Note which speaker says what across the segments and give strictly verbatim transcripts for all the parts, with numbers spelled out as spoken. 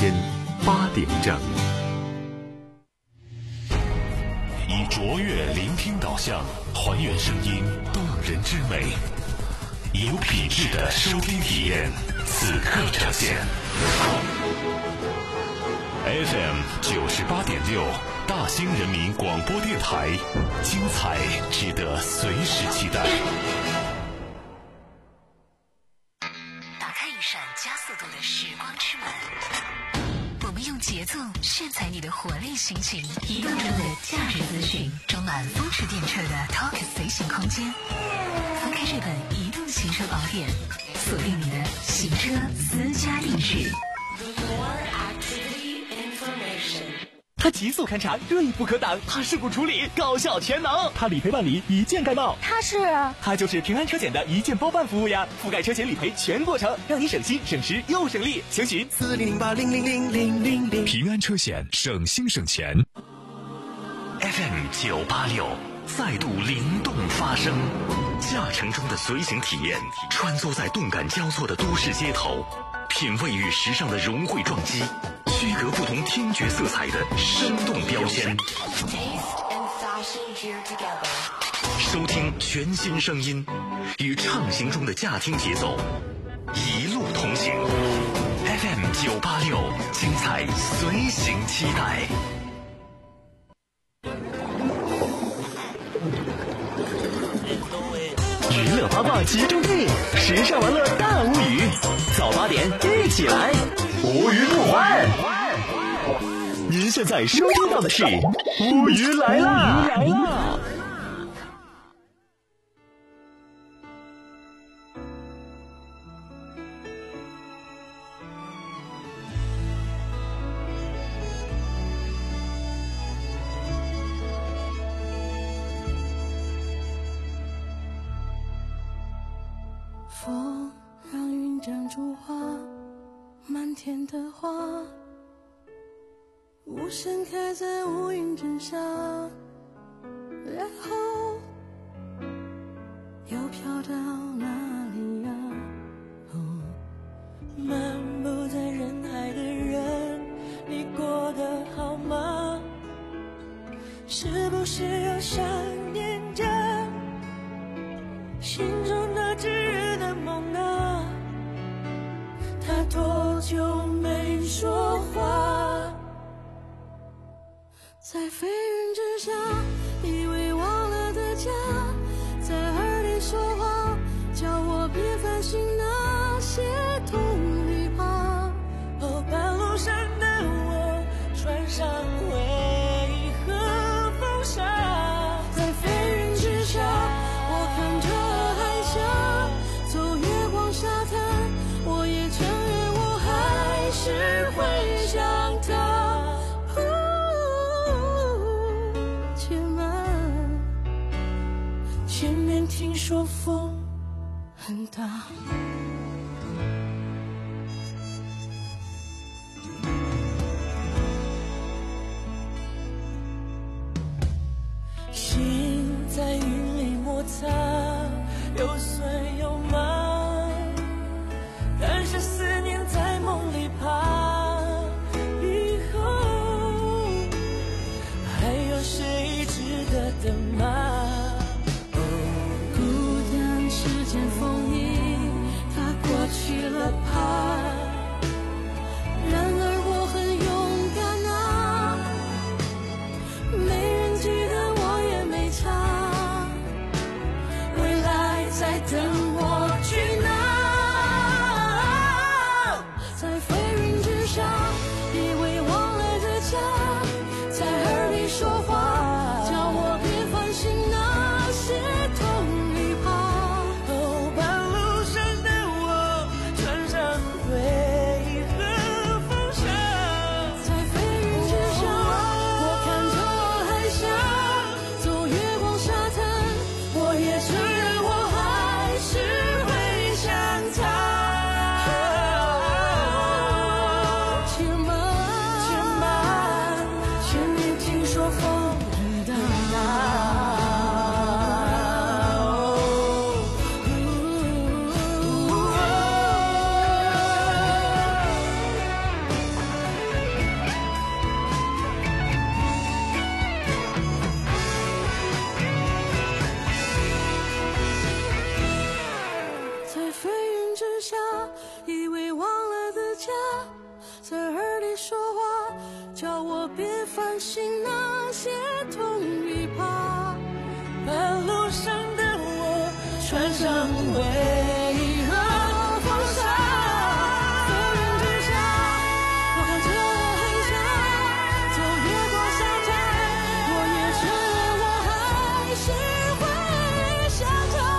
Speaker 1: 间八点整。
Speaker 2: 以卓越聆听导向，还原声音动人之美，有品质的收听体验，此刻呈现。F M 九十八点六，大兴人民广播电台，精彩值得随时期待。
Speaker 3: 打开一扇加速度的时光之门，我们用节奏炫彩你的活力心情，移动中的价值资讯，装满风驰电掣的 Talk 随行空间。翻开这本移动行车宝典，锁定你的行车私家定制。
Speaker 4: 它极速勘查，锐不可挡；它事故处理，高效全能；它理赔办理，一键盖帽。
Speaker 5: 它是，
Speaker 4: 它就是平安车险的一键包办服务呀，覆盖车险理赔全过程，让你省心省时又省力。详询四零零八零零零零零零。
Speaker 2: 平安车险，省心省钱。F M 九八六，再度灵动发声，驾乘中的随行体验，穿梭在动感交错的都市街头，品味与时尚的融汇撞击，区隔不同听觉色彩的生动标签，收听全新声音，与畅行中的驾听节奏一路同行。 F M 九八六，精彩随行期待。
Speaker 4: 娱乐八卦集中地，时尚玩乐大无语，早八点一起来，无语不欢。您现在收听到的是无语来啦！来啦！
Speaker 6: 风让云长出花，满天的花无声开在乌云之下，然后又飘到哪里呀、哦、漫步在人海的人，你过得好吗？是不是又想念着心中那炙热的梦啊？他多久没说话？在飞云之下，以为忘了的家，在耳里说话，叫我别烦心那些痛与怕。哦，半路上的我穿上为何风沙，在飞云之下，我看着海峡，走月光沙滩，我也承认我还是会想他。前面听说风很大，心在云里摩擦，有酸有麻，但是思念在梦里爬，以后还有谁值得等吗？风衣它过去了怕，然而我很勇敢啊，没人记得我也没差，未来在等我去拿。在飞云之下，以为忘了的家，在耳里说话，叫我别烦心那些痛与怕。 在耳里说话，叫我别烦心那些痛与怕。半路上的我穿上为何放下，风云之下，我看着我很想走越过沙滩，我也承认我还是会想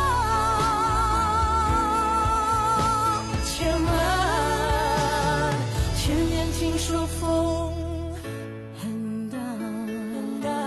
Speaker 6: 着。千万千年听说风很大很大。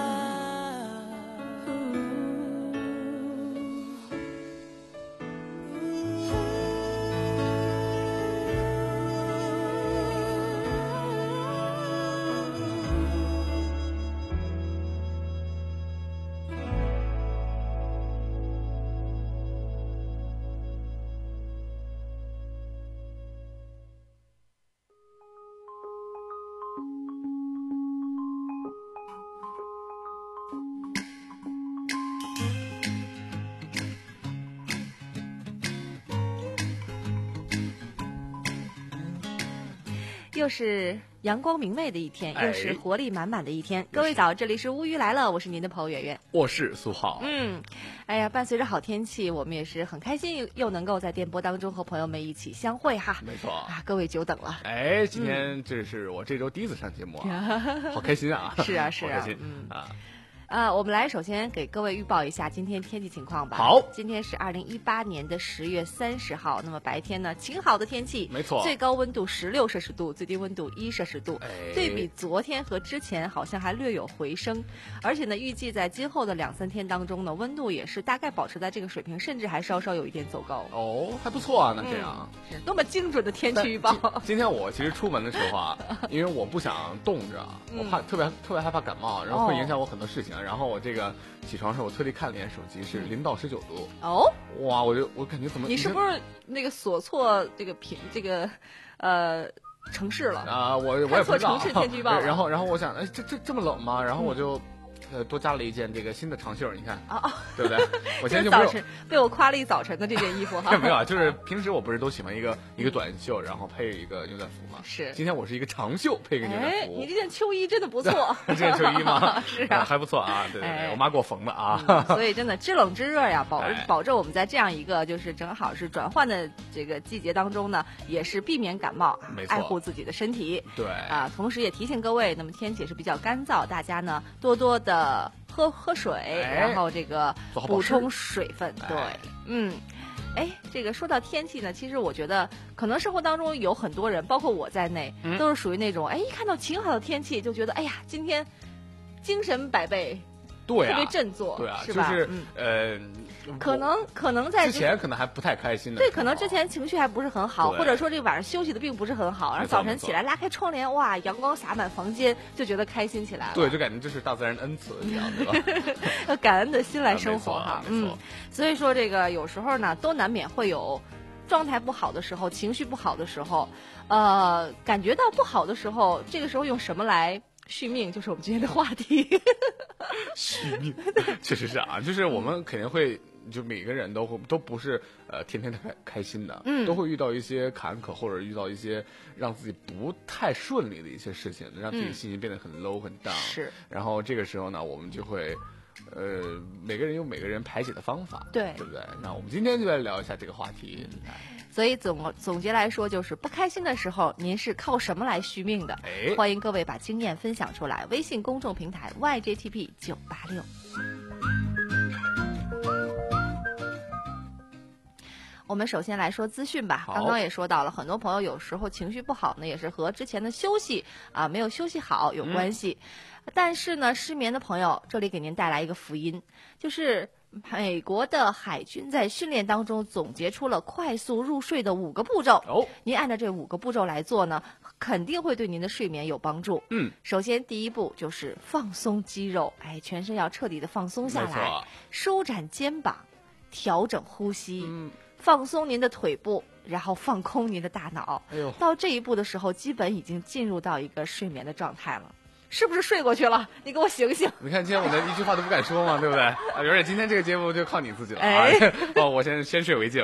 Speaker 1: 又是阳光明媚的一天，
Speaker 5: 哎
Speaker 1: 又是活力满满的一天。各位早，这里是乌鱼来了，我是您的朋友圆圆。
Speaker 5: 我是苏浩。
Speaker 1: 嗯，哎呀，伴随着好天气，我们也是很开心，又能够在电波当中和朋友们一起相会哈。
Speaker 5: 没错
Speaker 1: 啊，各位久等了。
Speaker 5: 哎，今天这是我这周第一次上节目啊，好开心啊！
Speaker 1: 是啊是啊
Speaker 5: 好开心
Speaker 1: 嗯
Speaker 5: 啊！
Speaker 1: 呃，我们来首先给各位预报一下今天天气情况吧。
Speaker 5: 好，
Speaker 1: 今天是二零一八年的十月三十号，那么白天呢，晴好的天气，
Speaker 5: 没错
Speaker 1: 最高温度十六摄氏度，最低温度一摄氏度，
Speaker 5: 哎
Speaker 1: 对比昨天和之前好像还略有回升，而且呢，预计在今后的两三天当中呢，温度也是大概保持在这个水平，甚至还稍稍有一点走高。
Speaker 5: 哦，还不错啊，那这样。
Speaker 1: 是多么精准的天
Speaker 5: 但
Speaker 1: 气预报！
Speaker 5: 今今天我其实出门的时候啊，因为我不想冻着，我怕特别特别害怕感冒，然后会影响我很多事情。然后我这个起床时候，我特地看了一眼手机，是零到十九度。
Speaker 1: 哦，
Speaker 5: 哇，我就我感觉怎么
Speaker 1: 你是不是那个锁错这个品这个呃城市了？
Speaker 5: 啊？我我也
Speaker 1: 看错
Speaker 5: 不知道。
Speaker 1: 城市天气预报了
Speaker 5: 然后然后我想，哎，这这这么冷吗？然后我就。呃，多加了一件这个新的长袖，你看，
Speaker 1: 啊啊，
Speaker 5: 对不对？我现在就
Speaker 1: 早
Speaker 5: 没有
Speaker 1: 晨被我夸了一早晨的这件衣服哈。
Speaker 5: 没有啊，就是平时我不是都喜欢一个一个短袖，然后配一个牛仔服吗？
Speaker 1: 是
Speaker 5: 今天我是一个长袖配一个牛仔
Speaker 1: 哎，
Speaker 5: 服。
Speaker 1: 你这件秋衣真的不错。
Speaker 5: 这件秋衣吗？
Speaker 1: 是啊，
Speaker 5: 还不错啊，对对对，
Speaker 1: 哎
Speaker 5: 我妈给我缝的啊。
Speaker 1: 嗯所以真的知冷知热呀，保
Speaker 5: 哎
Speaker 1: 保证我们在这样一个就是正好是转换的这个季节当中呢，也是避免感冒，
Speaker 5: 没错
Speaker 1: 爱护自己的身体。
Speaker 5: 对
Speaker 1: 啊，同时也提醒各位，那么天气是比较干燥，大家呢多多的喝喝水，
Speaker 5: 哎
Speaker 1: 然后这个
Speaker 5: 做好保湿
Speaker 1: 补充水分。对
Speaker 5: 哎，
Speaker 1: 嗯。哎，这个说到天气呢，其实我觉得可能生活当中有很多人，包括我在内，
Speaker 5: 嗯
Speaker 1: 都是属于那种哎，一看到晴好的天气就觉得哎呀，今天精神百倍，
Speaker 5: 对啊
Speaker 1: 特别，振作，
Speaker 5: 对啊，
Speaker 1: 是吧？
Speaker 5: 就是
Speaker 1: 嗯，
Speaker 5: 呃，
Speaker 1: 可能可能在
Speaker 5: 之前可能还不太开心的，
Speaker 1: 对，可能之前情绪还不是很好，
Speaker 5: 对
Speaker 1: 或者说这晚上休息的并不是很好，然后
Speaker 5: 没错
Speaker 1: 早晨起来拉开窗帘，哇，阳光洒满房间，就觉得开心起来了。
Speaker 5: 对，就感觉这是大自然的恩赐一样，对吧？
Speaker 1: 要感恩的心来
Speaker 5: 啊
Speaker 1: 生活
Speaker 5: 没错
Speaker 1: 哈，
Speaker 5: 没错
Speaker 1: 嗯，所以说这个有时候呢，都难免会有状态不好的时候，情绪不好的时候，呃，感觉到不好的时候，这个时候用什么来续命，就是我们今天的话题。
Speaker 5: 续命，确实是啊，就是我们肯定会，就每个人都会都不是呃天天开开心的，
Speaker 1: 嗯
Speaker 5: 都会遇到一些坎坷，或者遇到一些让自己不太顺利的一些事情，让自己
Speaker 1: 嗯
Speaker 5: 心情变得很 low 很 down。
Speaker 1: 是，
Speaker 5: 然后这个时候呢，我们就会。呃，每个人有每个人排解的方法，
Speaker 1: 对
Speaker 5: 对不对？那我们今天就来聊一下这个话题。
Speaker 1: 所以总总结来说，就是不开心的时候，您是靠什么来续命的？
Speaker 5: 哎
Speaker 1: 欢迎各位把经验分享出来，微信公众平台 Y J T P 九八六。我们首先来说资讯吧。
Speaker 5: 好
Speaker 1: 刚刚也说到了，很多朋友有时候情绪不好呢，也是和之前的休息啊没有休息好有关系。
Speaker 5: 嗯
Speaker 1: 但是呢，失眠的朋友，这里给您带来一个福音，就是美国的海军在训练当中总结出了快速入睡的五个步骤。
Speaker 5: 哦，
Speaker 1: 您按照这五个步骤来做呢，肯定会对您的睡眠有帮助。
Speaker 5: 嗯，
Speaker 1: 首先第一步就是放松肌肉，哎，全身要彻底的放松下来
Speaker 5: 没错，
Speaker 1: 舒展肩膀，调整呼吸，
Speaker 5: 嗯
Speaker 1: 放松您的腿部，然后放空您的大脑。
Speaker 5: 哎呦，
Speaker 1: 到这一步的时候，基本已经进入到一个睡眠的状态了。是不是睡过去了？你给我醒醒！
Speaker 5: 你看今天我连一句话都不敢说嘛，对不对？啊，而且今天这个节目就靠你自己了啊！
Speaker 1: 哎
Speaker 5: 哦，我先先睡为敬。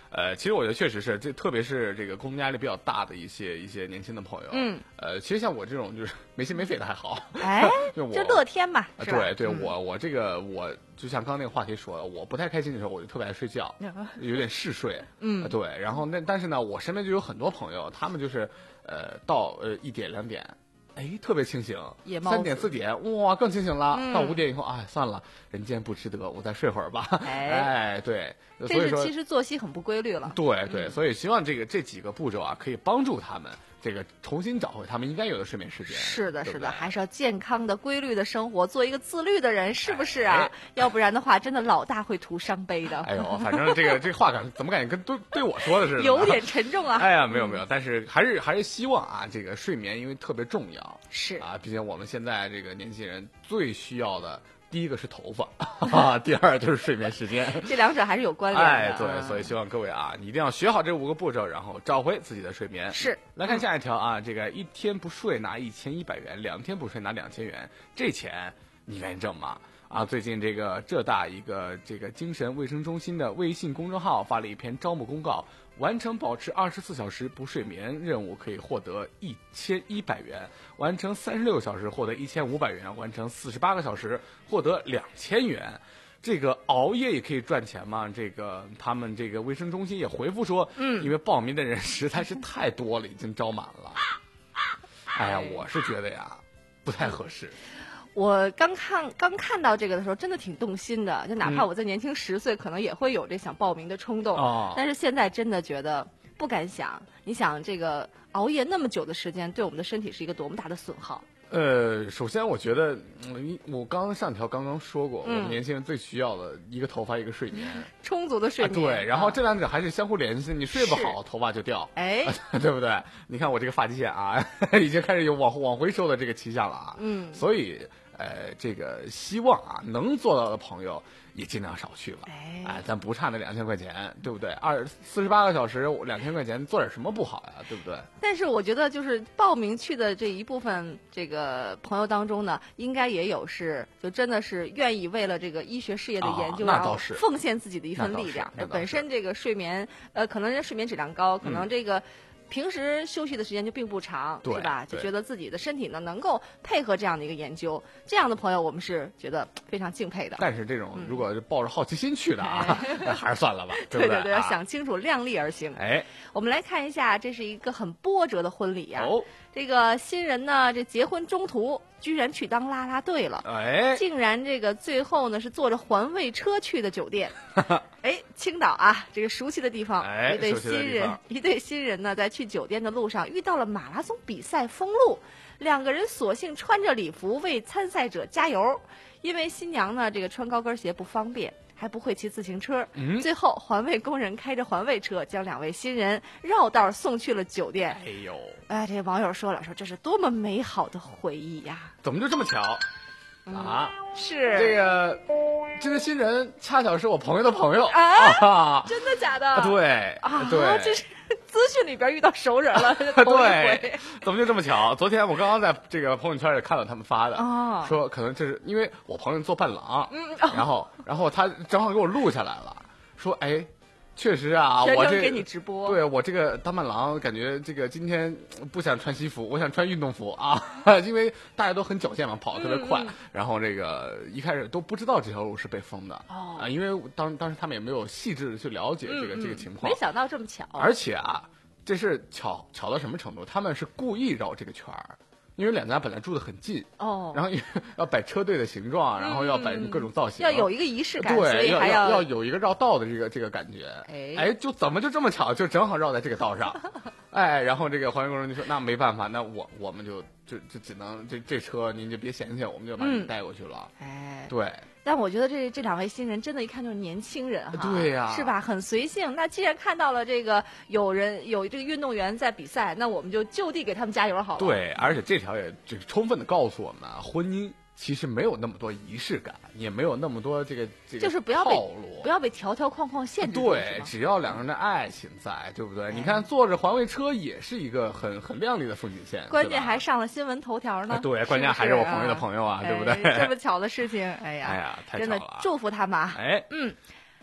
Speaker 5: 呃，其实我觉得确实是，这特别是这个工作压力比较大的一些一些年轻的朋友，
Speaker 1: 嗯，
Speaker 5: 呃，其实像我这种就是没心没肺的还好，
Speaker 1: 哎，
Speaker 5: 就我
Speaker 1: 就乐天嘛，是吧？
Speaker 5: 对对，
Speaker 1: 嗯
Speaker 5: 我我这个我就像刚刚那个话题说的，我不太开心的时候，我就特别爱睡觉，有点嗜睡，
Speaker 1: 嗯
Speaker 5: 呃对，然后那但是呢，我身边就有很多朋友，他们就是呃到呃一点两点。哎，特别清醒，
Speaker 1: 夜猫子
Speaker 5: 三点四点，哇，更清醒了。
Speaker 1: 嗯
Speaker 5: 到五点以后，哎，算了，人间不值得，我再睡会儿吧。
Speaker 1: 哎
Speaker 5: 哎，对，所
Speaker 1: 这是
Speaker 5: 以说，
Speaker 1: 其实作息很不规律了。
Speaker 5: 对对，所以希望这个这几个步骤啊，可以帮助他们这个重新找回他们应该有的睡眠时间。
Speaker 1: 是的，是的，
Speaker 5: 对不对
Speaker 1: 还是要健康的、规律的生活，做一个自律的人，是不是啊？
Speaker 5: 哎
Speaker 1: 要不然的话，真的老大会徒伤悲的。
Speaker 5: 哎呦，反正这个这个话感怎么感觉跟对对我说的似的呢？
Speaker 1: 有点沉重啊。
Speaker 5: 哎呀，没有没有，但是还是还是希望啊，这个睡眠因为特别重要，
Speaker 1: 是
Speaker 5: 啊，毕竟我们现在这个年轻人最需要的，第一个是头发，啊，第二就是睡眠时间。
Speaker 1: 这两者还是有关联的。
Speaker 5: 哎，对，
Speaker 1: 嗯
Speaker 5: 所以希望各位啊，你一定要学好这五个步骤，然后找回自己的睡眠。
Speaker 1: 是，
Speaker 5: 来看下一条啊，这个一天不睡拿一千一百元，两天不睡拿两千元，这钱你愿意挣吗？啊，最近这个浙大一个这个精神卫生中心的微信公众号发了一篇招募公告，完成保持二十四小时不睡眠任务可以获得一千一百元，完成三十六小时获得一千五百元，完成四十八个小时获得两千元。这个熬夜也可以赚钱吗？这个他们这个卫生中心也回复说，
Speaker 1: 嗯，
Speaker 5: 因为报名的人实在是太多了，已经招满了。哎呀，我是觉得呀，不太合适。
Speaker 1: 我刚看刚看到这个的时候，真的挺动心的。就哪怕我再年轻十岁，可能也会有这想报名的冲动。
Speaker 5: 哦
Speaker 1: 但是现在真的觉得不敢想。你想，这个熬夜那么久的时间，对我们的身体是一个多么大的损耗？
Speaker 5: 呃，首先我觉得，嗯，我刚刚上条刚刚说过，
Speaker 1: 嗯
Speaker 5: 我们年轻人最需要的一个头发，一个睡眠。
Speaker 1: 充足的睡
Speaker 5: 啊，
Speaker 1: 眠。
Speaker 5: 对，然后
Speaker 1: 啊
Speaker 5: 这两者还是相互联系，你睡不
Speaker 1: 是
Speaker 5: 好，头发就掉，
Speaker 1: 哎，
Speaker 5: 对不对？你看我这个发际线啊，已经开始有往往回收的这个迹象了啊。
Speaker 1: 嗯
Speaker 5: 所以，呃，这个希望啊，能做到的朋友也尽量少去了。
Speaker 1: 哎
Speaker 5: 哎，咱不差那两千块钱，对不对？二四十八个小时，两千块钱做点什么不好呀？对不对？
Speaker 1: 但是我觉得，就是报名去的这一部分这个朋友当中呢，应该也有是就真的是愿意为了这个医学事业的研究，然后
Speaker 5: 啊那倒是
Speaker 1: 奉献自己的一份
Speaker 5: 那倒是
Speaker 1: 力量
Speaker 5: 那。倒是
Speaker 1: 本身这个睡眠，呃，可能人睡眠质量高，可能
Speaker 5: 嗯
Speaker 1: 这个。平时休息的时间就并不长，
Speaker 5: 对
Speaker 1: 是吧？就
Speaker 5: 对
Speaker 1: 觉得自己的身体呢能够配合这样的一个研究，这样的朋友我们是觉得非常敬佩的。
Speaker 5: 但是这种如果是抱着好奇心去的啊，那还是算了吧，对不
Speaker 1: 对对，要
Speaker 5: 啊
Speaker 1: 想清楚，量力而行。
Speaker 5: 哎，
Speaker 1: 我们来看一下，这是一个很波折的婚礼呀、
Speaker 5: 哦，
Speaker 1: 这个新人呢，这结婚中途居然去当啦啦队了，
Speaker 5: 哎，
Speaker 1: 竟然这个最后呢是坐着环卫车去的酒店。哎，青岛啊，这个熟悉的地方，
Speaker 5: 哎
Speaker 1: 一对
Speaker 5: 熟悉的
Speaker 1: 新人
Speaker 5: 地方，
Speaker 1: 一对新人呢，在去酒店的路上遇到了马拉松比赛封路，两个人索性穿着礼服为参赛者加油，因为新娘呢这个穿高跟鞋不方便。还不会骑自行车，
Speaker 5: 嗯
Speaker 1: 最后环卫工人开着环卫车将两位新人绕道送去了酒店。
Speaker 5: 哎呦，
Speaker 1: 哎，这网友说了，说这是多么美好的回忆呀！
Speaker 5: 怎么就这么巧啊？
Speaker 1: 是
Speaker 5: 这个这个新人恰巧是我朋友的朋友
Speaker 1: 啊
Speaker 5: 啊，
Speaker 1: 真的假的？
Speaker 5: 啊对
Speaker 1: 啊，
Speaker 5: 对，
Speaker 1: 这是资讯里边遇到熟人了，这头一回
Speaker 5: 对，怎么就这么巧？昨天我刚刚在这个朋友圈里看到他们发的，
Speaker 1: 哦
Speaker 5: 说可能这是因为我朋友做伴郎，
Speaker 1: 嗯
Speaker 5: 然后然后他正好给我录下来了，说哎。确实啊，我这
Speaker 1: 全程给你直播
Speaker 5: 对我这个当伴郎，感觉这个今天不想穿西服，我想穿运动服啊，因为大家都很矫健嘛，跑得特别快，
Speaker 1: 嗯嗯
Speaker 5: 然后这个一开始都不知道这条路是被封的，
Speaker 1: 哦
Speaker 5: 啊，因为当当时他们也没有细致的去了解这个、
Speaker 1: 嗯嗯
Speaker 5: 这个情况，
Speaker 1: 没想到这么巧，
Speaker 5: 而且啊，这是巧巧到什么程度？他们是故意绕这个圈儿，因为两家本来住得很近，
Speaker 1: 哦，
Speaker 5: 然后要摆车队的形状，然后要摆各种造型，
Speaker 1: 要有一个仪式感，所
Speaker 5: 对，要
Speaker 1: 以还
Speaker 5: 要要有一个绕道的这个这个感觉。
Speaker 1: 哎
Speaker 5: 哎，就怎么就这么巧，就正好绕在这个道上，哎，然后这个环卫工人就说：“那没办法，那我我们就就就只能这这车您就别嫌弃，我们就把你
Speaker 1: 嗯
Speaker 5: 带过去了。
Speaker 1: 哎，
Speaker 5: 对，
Speaker 1: 但我觉得这这两位新人真的，一看就是年轻人哈，
Speaker 5: 对呀
Speaker 1: 是吧？很随性。那既然看到了这个有人有这个运动员在比赛，那我们就就地给他们加油好了。，
Speaker 5: 对，而且这条也就是充分的告诉我们啊，婚姻其实没有那么多仪式感，也没有那么多这个这个
Speaker 1: 就是不要被
Speaker 5: 套路，
Speaker 1: 不要被条条框框限制住。
Speaker 5: 对，
Speaker 1: 是吗
Speaker 5: 只要两个人的爱情在，对不对？你看坐着环卫车也是一个很很亮丽的风景线，
Speaker 1: 关
Speaker 5: 对吧
Speaker 1: 键还上了新闻头条呢。
Speaker 5: 啊对
Speaker 1: 是不
Speaker 5: 关键还是我朋友的
Speaker 1: 啊
Speaker 5: 朋友啊对不对
Speaker 1: 哎这么巧的事情，哎呀，
Speaker 5: 哎呀太
Speaker 1: 真的
Speaker 5: 巧了啊
Speaker 1: 祝福他们啊。
Speaker 5: 哎，
Speaker 1: 嗯，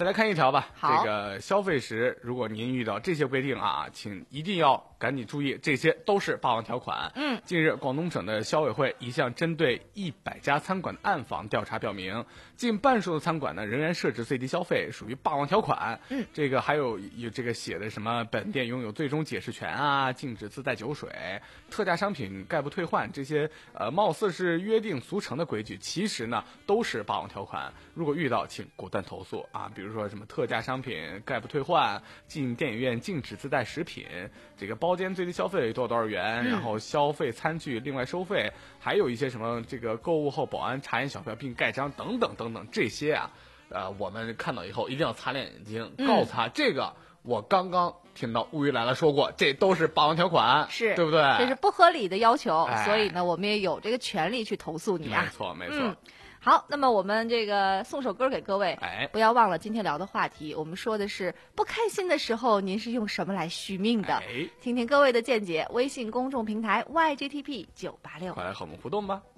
Speaker 5: 再来看一条吧。
Speaker 1: 好，
Speaker 5: 这个消费时，如果您遇到这些规定啊，请一定要赶紧注意，这些都是霸王条款。
Speaker 1: 嗯，
Speaker 5: 近日，广东省的消委会一项针对一百家餐馆的暗访调查表明，近半数的餐馆呢仍然设置最低消费，属于霸王条款。
Speaker 1: 嗯，
Speaker 5: 这个还有有这个写的什么本店拥有最终解释权啊，禁止自带酒水，特价商品概不退换，这些呃貌似是约定俗成的规矩，其实呢都是霸王条款。如果遇到，请果断投诉啊！比如说什么特价商品概不退换，进电影院禁止自带食品，这个包间最低消费多少多少元，
Speaker 1: 嗯、
Speaker 5: 然后消费餐具另外收费，还有一些什么这个购物后保安查验小票并盖章等等等等，这些啊，呃，我们看到以后一定要擦亮眼睛，告诉他、嗯、这个。我刚刚听到乌鱼来了说过，这都是霸王条款，
Speaker 1: 是
Speaker 5: 对不对？
Speaker 1: 这是不合理的要求，
Speaker 5: 哎、
Speaker 1: 所以呢，我们也有这个权利去投诉你啊。
Speaker 5: 没错，没错。
Speaker 1: 嗯，好，那么我们这个送首歌给各位，
Speaker 5: 哎，
Speaker 1: 不要忘了今天聊的话题，我们说的是不开心的时候，您是用什么来续命的？
Speaker 5: 哎，
Speaker 1: 听听各位的见解。微信公众平台 Y G T P 九八六，
Speaker 5: 快来和我们互动吧。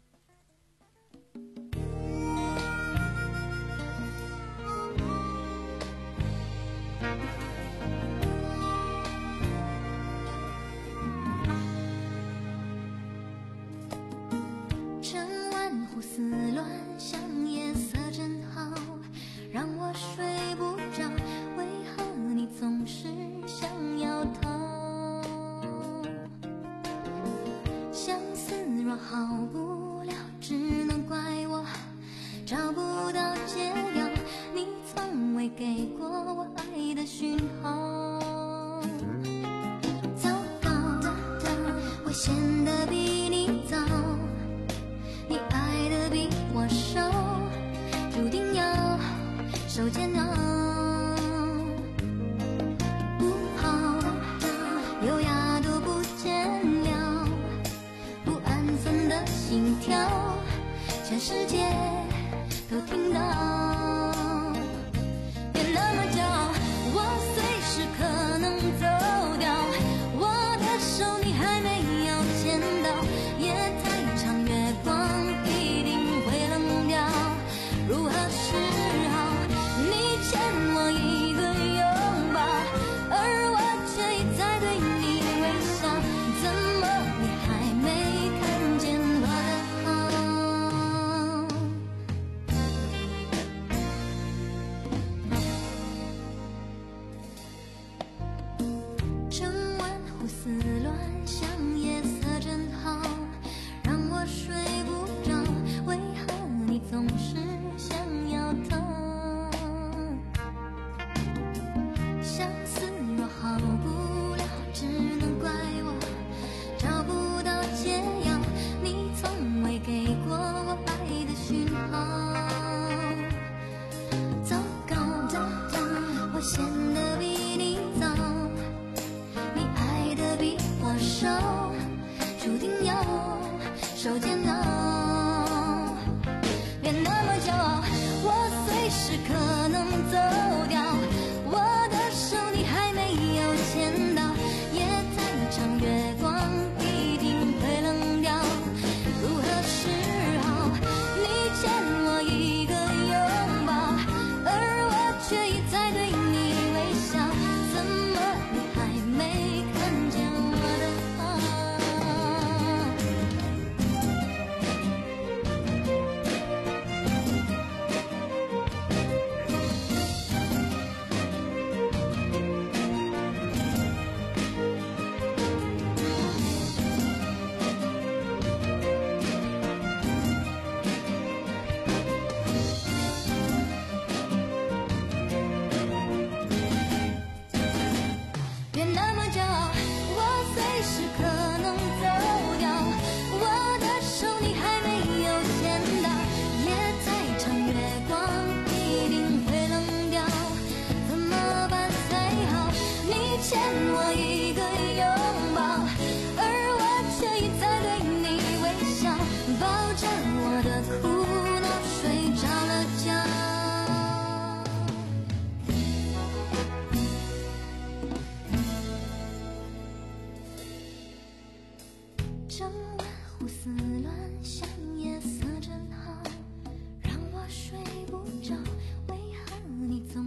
Speaker 6: 胡思乱想，夜色真好，让我睡不着。为何你总是想要逃？相思若好不了，只能怪我找不到解药。你从未给过我爱的讯号。糟糕，我显得比你早。你爱的比我少，注定要受煎熬。不好，优雅都不见了，不安分的心跳，全世界都听到。别那么骄傲，我随时可能走掉，我的手你还没有牵到，夜太长，月光如何是好？你欠我一个拥抱，而我却一再对你微笑。怎么你还没看见我的好？整晚胡思乱想，夜色真好，让我睡不着。为何你总是想要逃？相思若好不了，只能怪我找不到解药。你从未给过我爱的讯号。糟糕，我显得比你早，你爱的比我少，注定要受煎熬。别那么骄傲，我随时可能走掉，我的手你还没有牵到，夜太长，月光一定会冷掉。如何是好？你欠我一个拥抱，而我却一再对你微笑。怎么你还没看见我的好？别那么骄傲，我随时可能走掉，我的手你还没有牵到，夜太长，月光一定会冷掉。怎么办才好？你欠我一个拥抱，而我却一再对你微笑，抱着我的苦恼睡着了觉。整晚胡思乱想，夜色真好，让我睡不着。为何你总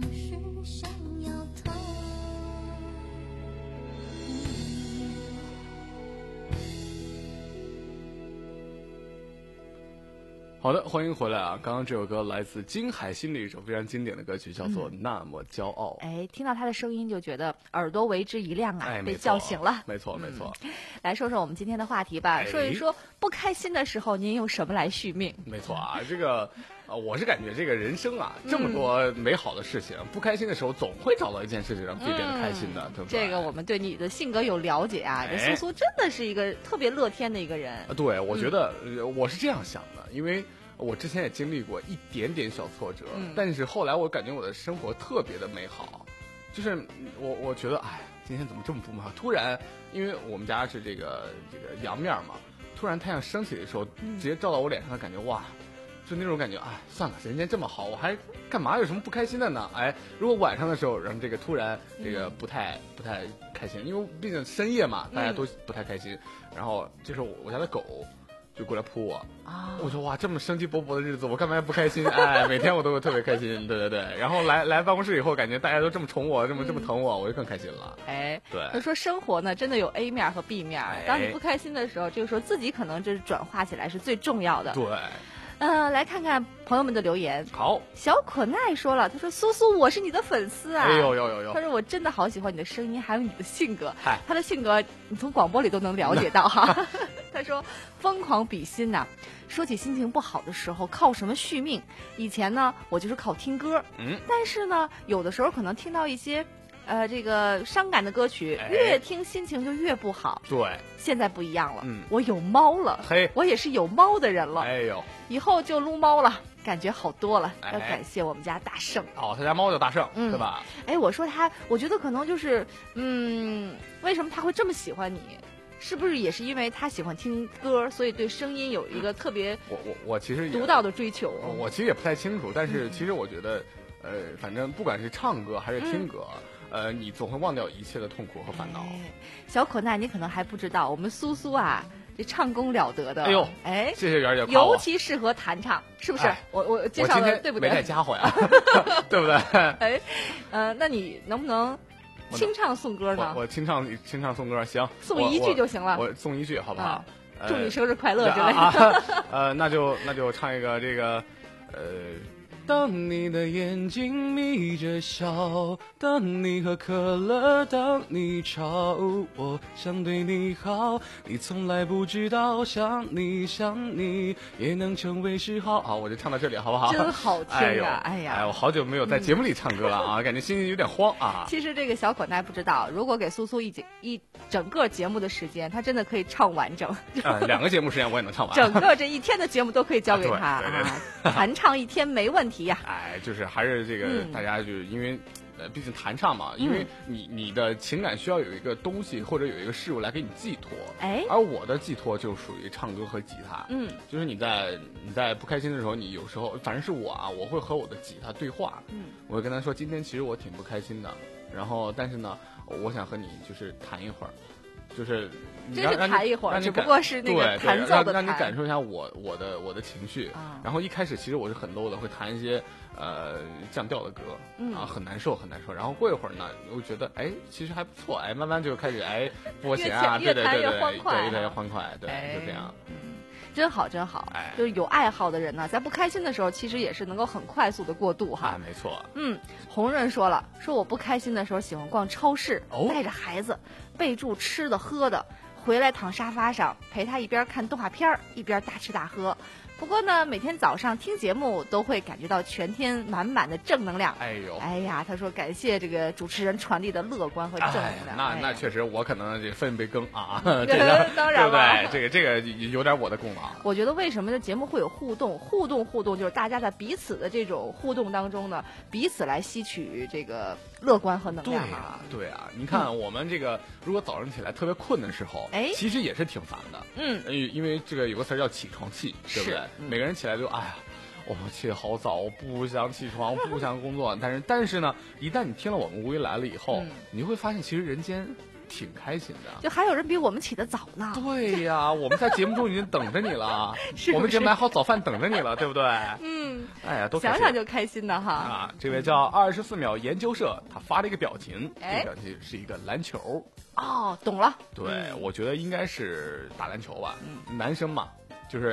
Speaker 5: 好的，欢迎回来啊！刚刚这首歌来自金海心的一首非常经典的歌曲，叫做《那么骄傲》。
Speaker 1: 哎，听到他的声音就觉得耳朵为之一亮啊，
Speaker 5: 哎，
Speaker 1: 被叫醒了。
Speaker 5: 没错，没错。
Speaker 1: 嗯、来说说我们今天的话题吧，
Speaker 5: 哎、
Speaker 1: 说一说不开心的时候您用什么来续命？
Speaker 5: 没错啊，这个。呃，我是感觉这个人生啊，这么多美好的事情，嗯、不开心的时候总会找到一件事情让自己变得开心的，嗯、对不对？
Speaker 1: 这个我们对你的性格有了解啊，这苏苏真的是一个特别乐天的一个人。
Speaker 5: 啊，对，我觉得、嗯、我是这样想的，因为我之前也经历过一点点小挫折，嗯、但是后来我感觉我的生活特别的美好，就是我我觉得，哎，今天怎么这么不美好？突然，因为我们家是这个这个阳面嘛，突然太阳升起的时候，直接照到我脸上的感觉，哇！就那种感觉，哎，算了，人间这么好，我还干嘛有什么不开心的呢？哎，如果晚上的时候，然后这个突然这个不太、嗯、不太开心，因为毕竟深夜嘛，大家都不太开心。嗯、然后这时候我家的狗就过来扑我，啊，我说哇，这么生机勃勃的日子，我干嘛要不开心？哎，每天我都会特别开心，对对对。然后来来办公室以后，感觉大家都这么宠我，这么这么疼我，我就更开心了。
Speaker 1: 哎，
Speaker 5: 对。
Speaker 1: 他说生活呢，真的有 A 面和 B 面。哎、当你不开心的时候，这个时候自己可能就是转化起来是最重要的。
Speaker 5: 对。
Speaker 1: 呃，来看看朋友们的留言。
Speaker 5: 好，
Speaker 1: 小可奈说了，他说苏苏，我是你的粉丝啊。
Speaker 5: 哎呦呦呦呦！
Speaker 1: 他说我真的好喜欢你的声音，还有你的性格。
Speaker 5: 嗨，
Speaker 1: 他的性格你从广播里都能了解到哈。他说疯狂比心呐、啊，说起心情不好的时候靠什么续命？以前呢，我就是靠听歌，嗯，但是呢，有的时候可能听到一些。呃，这个伤感的歌曲，哎、越听心情就越不好。
Speaker 5: 对，
Speaker 1: 现在不一样了，
Speaker 5: 嗯，
Speaker 1: 我有猫了，
Speaker 5: 嘿，
Speaker 1: 我也是有猫的人了。
Speaker 5: 哎呦，
Speaker 1: 以后就撸猫了，感觉好多了。哎、要感谢我们家大圣。
Speaker 5: 哦，他家猫叫大圣，
Speaker 1: 嗯、
Speaker 5: 对吧？
Speaker 1: 哎，我说他，我觉得可能就是，嗯，为什么他会这么喜欢你？是不是也是因为他喜欢听歌，所以对声音有一个特别
Speaker 5: 我我我其实
Speaker 1: 独到的追求？
Speaker 5: 我, 我其实也不太清楚，但是其实我觉得，呃，反正不管是唱歌还是听歌。嗯呃，你总会忘掉一切的痛苦和烦恼。
Speaker 1: 哎、小可奈，你可能还不知道，我们苏苏啊，这唱功了得的。
Speaker 5: 哎呦，
Speaker 1: 哎，
Speaker 5: 谢谢袁姐，
Speaker 1: 尤其适合弹唱，是不是？
Speaker 5: 哎、
Speaker 1: 我我介绍的对不对？
Speaker 5: 没带家伙呀，对不对？
Speaker 1: 哎，呃，那你能不能清唱颂歌呢？
Speaker 5: 我, 我清唱清唱颂歌，行，
Speaker 1: 送一句就行了。
Speaker 5: 我, 我送一句，好不好？
Speaker 1: 啊、祝你生日快乐之类的。
Speaker 5: 啊、呃，那就那就唱一个这个，呃。当你的眼睛眯着笑，当你喝可乐，当你吵，我想对你好，你从来不知道，想你想你也能成为嗜好。好，我就唱到这里，好不好？
Speaker 1: 真好听啊！哎呀，
Speaker 5: 哎，我好久没有在节目里唱歌了啊，嗯、感觉心情有点慌啊。
Speaker 1: 其实这个小可奈不知道，如果给苏苏一一整个节目的时间，他真的可以唱完整。
Speaker 5: 呃，两个节目时间我也能唱完。
Speaker 1: 整个这一天的节目都可以交给他
Speaker 5: 啊，对对
Speaker 1: 对弹唱一天没问题呀、
Speaker 5: 啊。哎，就是还是这个、嗯、大家就是因为。呃，毕竟弹唱嘛，因为你你的情感需要有一个东西或者有一个事物来给你寄托，
Speaker 1: 哎，
Speaker 5: 而我的寄托就属于唱歌和吉他，
Speaker 1: 嗯，
Speaker 5: 就是你在你在不开心的时候，你有时候反正是我啊，我会和我的吉他对话，
Speaker 1: 嗯，
Speaker 5: 我会跟他说，今天其实我挺不开心的，然后但是呢，我想和你就是弹一会儿，就是
Speaker 1: 真是弹一会儿，只不过是那个弹奏的弹，
Speaker 5: 让你感受一下我我的我的情绪，
Speaker 1: 啊、
Speaker 5: 然后一开始其实我是很 low 的，会弹一些。呃，降调的歌，
Speaker 1: 嗯
Speaker 5: 啊，很难受，很难受。然后过一会儿呢，我觉得，哎，其实还不错，哎，慢慢就开始，哎，拨弦啊，对对对对，
Speaker 1: 越弹越欢快，
Speaker 5: 越弹越欢快，对，
Speaker 1: 哎、
Speaker 5: 就这样。
Speaker 1: 嗯，真好，真好。
Speaker 5: 哎，
Speaker 1: 就是有爱好的人呢，在不开心的时候，其实也是能够很快速的过渡哈。
Speaker 5: 啊，没错。
Speaker 1: 嗯，红润说了，说我不开心的时候喜欢逛超市，
Speaker 5: 哦、
Speaker 1: 带着孩子，备注吃的喝的，回来躺沙发上陪他一边看动画片一边大吃大喝。不过呢，每天早上听节目都会感觉到全天满满的正能量。
Speaker 5: 哎呦，
Speaker 1: 哎呀，他说感谢这个主持人传递的乐观和正能量。
Speaker 5: 哎、那、
Speaker 1: 哎、
Speaker 5: 那确实，我可能这分一杯羹啊，
Speaker 1: 这
Speaker 5: 个
Speaker 1: 当然了，
Speaker 5: 对不对？这个这个有点我的功劳。
Speaker 1: 我觉得为什么这节目会有互动？互动互动就是大家在彼此的这种互动当中呢，彼此来吸取这个乐观和能量
Speaker 5: 对啊，对啊，你看、嗯、我们这个如果早上起来特别困的时候，
Speaker 1: 哎，
Speaker 5: 其实也是挺烦的。
Speaker 1: 嗯，
Speaker 5: 因为这个有个词叫起床气，对不对？
Speaker 1: 嗯、
Speaker 5: 每个人起来就哎呀，我、哦、起得好早，我不想起床，不想工作。但是但是呢，一旦你听了我们无为来了以后，
Speaker 1: 嗯、
Speaker 5: 你会发现其实人间挺开心的。
Speaker 1: 就还有人比我们起得早呢。
Speaker 5: 对呀，我们在节目中已经等着你了，
Speaker 1: 是
Speaker 5: 我们已经买好早饭等着你了，对不对？
Speaker 1: 嗯，
Speaker 5: 哎呀，都
Speaker 1: 想想就开心的哈。
Speaker 5: 啊，这位叫二十四秒研究社，他发了一个表情，
Speaker 1: 哎、
Speaker 5: 这个表情是一个篮球。
Speaker 1: 哦，懂了。
Speaker 5: 对，
Speaker 1: 嗯、
Speaker 5: 我觉得应该是打篮球吧。
Speaker 1: 嗯，
Speaker 5: 男生嘛，就是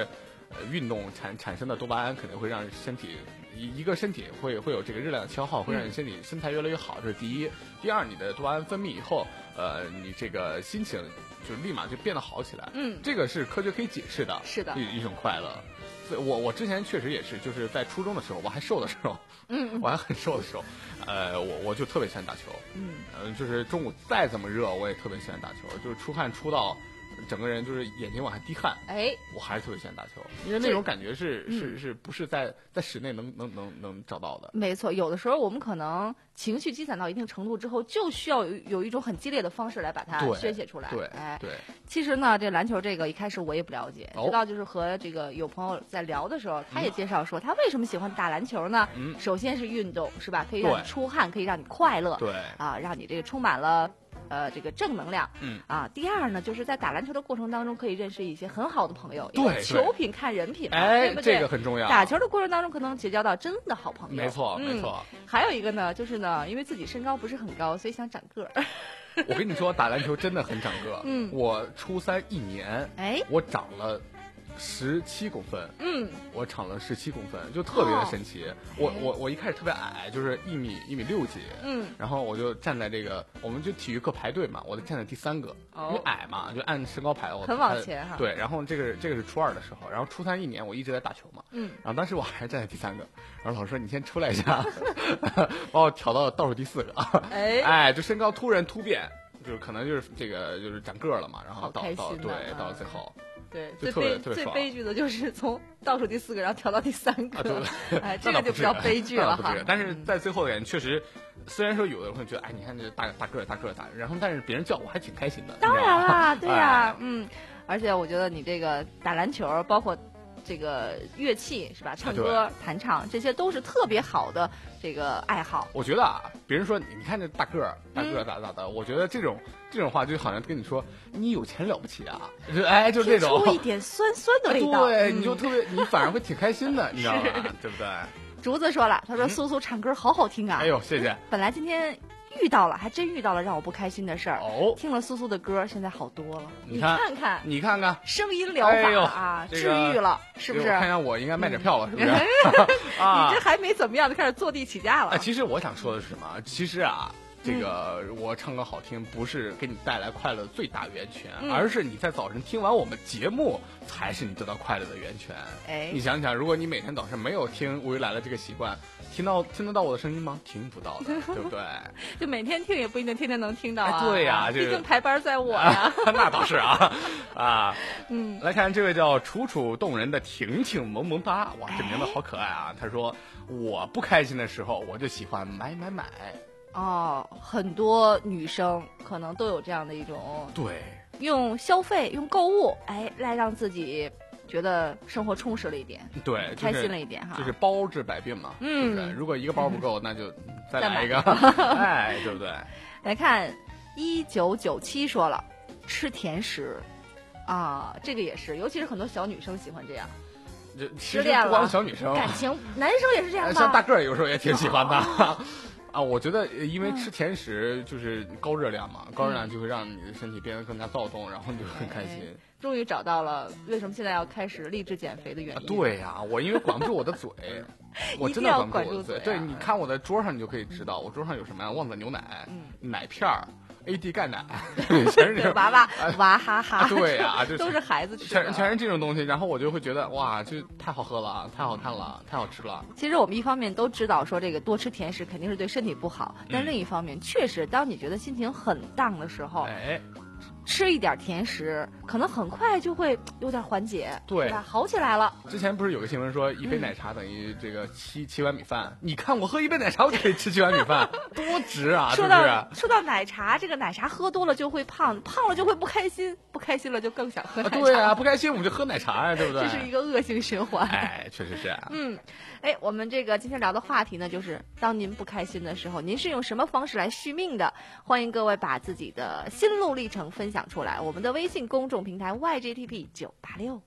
Speaker 5: 呃运动产产生的多巴胺肯定会让身体一一个身体会会有这个热量的消耗，会让你身体身材越来越好，这是第一。第二，你的多巴胺分泌以后，呃，你这个心情就立马就变得好起来。
Speaker 1: 嗯，
Speaker 5: 这个是科学可以解释的，
Speaker 1: 是的，
Speaker 5: 一一种快乐。所以我我之前确实也是，就是在初中的时候，我还瘦的时候，嗯，我还很瘦的时候，呃，我我就特别喜欢打球，
Speaker 1: 嗯，
Speaker 5: 呃，就是中午再怎么热，我也特别喜欢打球，就是出汗出到整个人就是眼睛往下滴汗，
Speaker 1: 哎，
Speaker 5: 我还是特别喜欢打球，因为那种感觉是是是不是在在室内能能能能找到的。
Speaker 1: 没错，有的时候我们可能情绪积攒到一定程度之后，就需要有有一种很激烈的方式来把它宣泄出来。
Speaker 5: 对，
Speaker 1: 哎，
Speaker 5: 对。
Speaker 1: 其实呢，这篮球这个一开始我也不了解，
Speaker 5: 哦、
Speaker 1: 直到就是和这个有朋友在聊的时候，他也介绍说，他为什么喜欢打篮球呢？嗯，首先是运动，是吧？可以让你出汗，可以让你快乐，
Speaker 5: 对，
Speaker 1: 啊，让你这个充满了。呃，这个正能量，
Speaker 5: 嗯
Speaker 1: 啊，第二呢，就是在打篮球的过程当中，可以认识一些很好的朋友。
Speaker 5: 对，
Speaker 1: 球品看人品嘛，
Speaker 5: 哎，
Speaker 1: 对不对？
Speaker 5: 这个很重要。
Speaker 1: 打球的过程当中，可能结交到真的好朋友。
Speaker 5: 没错，
Speaker 1: 嗯、
Speaker 5: 没错。
Speaker 1: 还有一个呢，就是呢，因为自己身高不是很高，所以想长个儿。
Speaker 5: 我跟你说，打篮球真的很长个。
Speaker 1: 嗯，
Speaker 5: 我初三一年，
Speaker 1: 哎，
Speaker 5: 我长了十七公分。
Speaker 1: 嗯，
Speaker 5: 我长了十七公分，就特别的神奇。
Speaker 1: 哦、
Speaker 5: 我我我一开始特别矮，就是一米一米六几。
Speaker 1: 嗯，
Speaker 5: 然后我就站在这个，我们就体育课排队嘛，我就站在第三个，
Speaker 1: 哦、
Speaker 5: 因为矮嘛，就按身高排。我
Speaker 1: 很往前哈。
Speaker 5: 对，然后这个这个是初二的时候，然后初三一年我一直在打球嘛。
Speaker 1: 嗯，
Speaker 5: 然后当时我还是站在第三个，然后老师说你先出来一下，把我调到倒数第四个。
Speaker 1: 哎
Speaker 5: 哎，就身高突然突变。就是可能就是这个就是长个了嘛，然后到到对到了最后，
Speaker 1: 对
Speaker 5: 最
Speaker 1: 悲最悲剧的就是从倒数第四个然后调到第三个，
Speaker 5: 啊、对对
Speaker 1: 哎，这个就比较悲剧了哈。
Speaker 5: 但是在最后的人确实，虽然说有的人会觉得，哎，你看这大大个大个大，然后但是别人叫我还挺开心的。
Speaker 1: 当然啦，对呀、啊
Speaker 5: 哎，
Speaker 1: 嗯，而且我觉得你这个打篮球，包括这个乐器是吧，唱歌、弹唱，这些都是特别好的这个爱好。
Speaker 5: 我觉得啊，别人说你看这大个儿大个儿咋咋的，我觉得这种这种话就好像跟你说你有钱了不起啊，哎，就这种
Speaker 1: 出一点酸酸的味道，
Speaker 5: 对，
Speaker 1: 嗯、
Speaker 5: 你就特别，你反而会挺开心的，你知道吗？对不对？
Speaker 1: 竹子说了，他说苏苏唱歌好好听啊，
Speaker 5: 哎呦，谢谢。
Speaker 1: 本来今天遇到了，还真遇到了让我不开心的事儿。
Speaker 5: 哦，
Speaker 1: 听了苏苏的歌，现在好多了。
Speaker 5: 你
Speaker 1: 看看，
Speaker 5: 你看看，
Speaker 1: 声音疗法、哎、啊，
Speaker 5: 这
Speaker 1: 个、治愈了，是不是？
Speaker 5: 看看我应该卖点票了，是不是？
Speaker 1: 啊，你这还没怎么样，就开始坐地起价了。
Speaker 5: 啊，其实我想说的是什么？其实啊。这个我唱歌好听，不是给你带来快乐的最大源泉，
Speaker 1: 嗯、
Speaker 5: 而是你在早晨听完我们节目，才是你得到快乐的源泉。
Speaker 1: 哎，
Speaker 5: 你想想，如果你每天早上没有听《无语来了》这个习惯，听到听得到我的声音吗？听不到的，对不对？
Speaker 1: 就每天听也不一定天天能听到啊。
Speaker 5: 哎、对呀、啊，
Speaker 1: 毕竟排班在我呀。
Speaker 5: 那倒是啊，啊，
Speaker 1: 嗯，
Speaker 5: 来看这位叫楚楚动人的婷婷萌萌哒，哇，这名字好可爱啊！他说，我不开心的时候，我就喜欢买买买。
Speaker 1: 哦，很多女生可能都有这样的一种
Speaker 5: 对，
Speaker 1: 用消费、用购物，哎，来让自己觉得生活充实了一点，
Speaker 5: 对，
Speaker 1: 开心了一点哈。
Speaker 5: 就是包治百病嘛，
Speaker 1: 嗯，
Speaker 5: 是不是？如果一个包不够，
Speaker 1: 嗯、
Speaker 5: 那就再来一个，哎，对不对？
Speaker 1: 来看一九九七说了，吃甜食啊，这个也是，尤其是很多小女生喜欢这样。
Speaker 5: 这其实不光小女生，
Speaker 1: 感情男生也是这样吧？
Speaker 5: 像大个儿有时候也挺喜欢的。哦啊，我觉得因为吃甜食就是高热量嘛，嗯、高热量就会让你的身体变得更加躁动，然后你就很开心。
Speaker 1: 哎、终于找到了为什么现在要开始励志减肥的原因。
Speaker 5: 啊、对呀、啊，我因为管不住我的嘴，我真的管不住我的嘴。
Speaker 1: 啊、
Speaker 5: 对，你看我的桌上你就可以知道，我桌上有什么呀？旺仔牛奶、
Speaker 1: 嗯、
Speaker 5: 奶片儿。A D 钙奶，全是这种
Speaker 1: 娃娃娃哈哈，
Speaker 5: 啊对呀、啊，就
Speaker 1: 都是孩子吃的，
Speaker 5: 全全是这种东西，然后我就会觉得哇，就太好喝了，太好看了，太好吃了。
Speaker 1: 其实我们一方面都知道说这个多吃甜食肯定是对身体不好，但另一方面，嗯、确实当你觉得心情很荡的时候，
Speaker 5: 哎。
Speaker 1: 吃一点甜食，可能很快就会有点缓解，
Speaker 5: 对
Speaker 1: 吧？好起来了。
Speaker 5: 之前不是有个新闻说，一杯奶茶等于这个七、嗯、七碗米饭？你看我喝一杯奶茶，我就可以吃七碗米饭，多值啊！
Speaker 1: 说到
Speaker 5: 是不是？
Speaker 1: 说到奶茶，这个奶茶喝多了就会胖，胖了就会不开心，不开心了就更想喝奶茶。
Speaker 5: 啊对啊，不开心我们就喝奶茶呀、啊，对不对？
Speaker 1: 这是一个恶性循环。
Speaker 5: 哎，确实是、啊。
Speaker 1: 嗯，哎，我们这个今天聊的话题呢，就是当您不开心的时候，您是用什么方式来续命的？欢迎各位把自己的心路历程分享出来。我们的微信公众平台 Y G T P 九八六。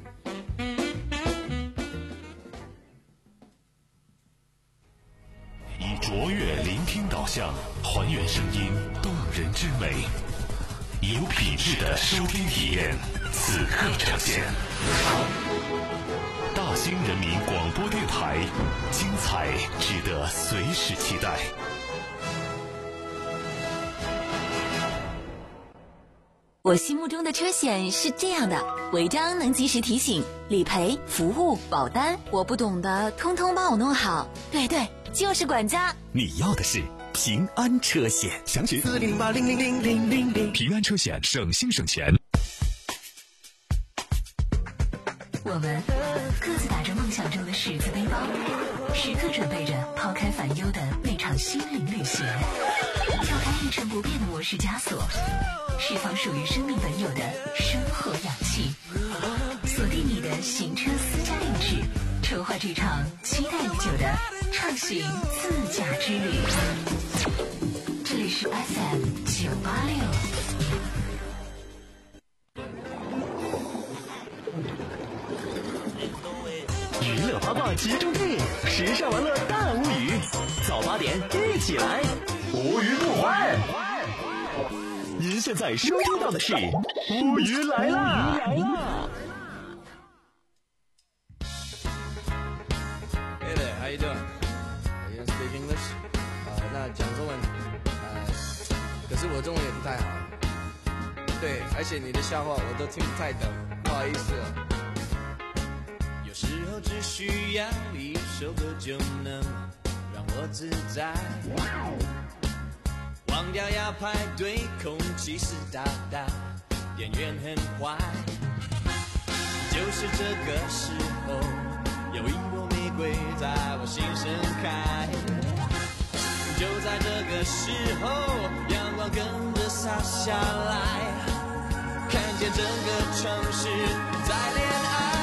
Speaker 2: 以卓越聆听导向，还原声音动人之美，有品质的收听体验。 此刻呈现。大兴人民广播电台，精彩值得随时期待。
Speaker 3: 我心目中的车险是这样的：违章能及时提醒，理赔、服务、保单，我不懂的通通帮我弄好。对对，就是管家。
Speaker 4: 你要的是平安车险，详询四零八零零零零零零。
Speaker 2: 平安车险，省心省钱。
Speaker 3: 我们各自打着梦想中的十字背包，时刻准备着抛开烦忧的那场心灵旅行，跳开一成不变的模式枷锁，释放属于生命本有的生活氧气，锁定你的行车私家定制，筹划这场期待已久的畅行自驾之旅。这里是 F M 九八六。
Speaker 4: 娱乐八卦集中地，时尚玩乐大无语。早八点一起来，无语不欢。您现在收听到的是无语来啦！来啦
Speaker 7: Hey there, how you doing? You don't speak English? 呃，那讲中文，呃，可是我中文也不太好。对，而且你的笑话我都听不太懂，不好意思哦。有时候只需要一首歌就能让我自在，忘掉要排队，空气湿哒哒，店员很坏。就是这个时候，有一朵玫瑰在我心盛开。就在这个时候，阳光跟着洒下来，看见整个城市在恋爱。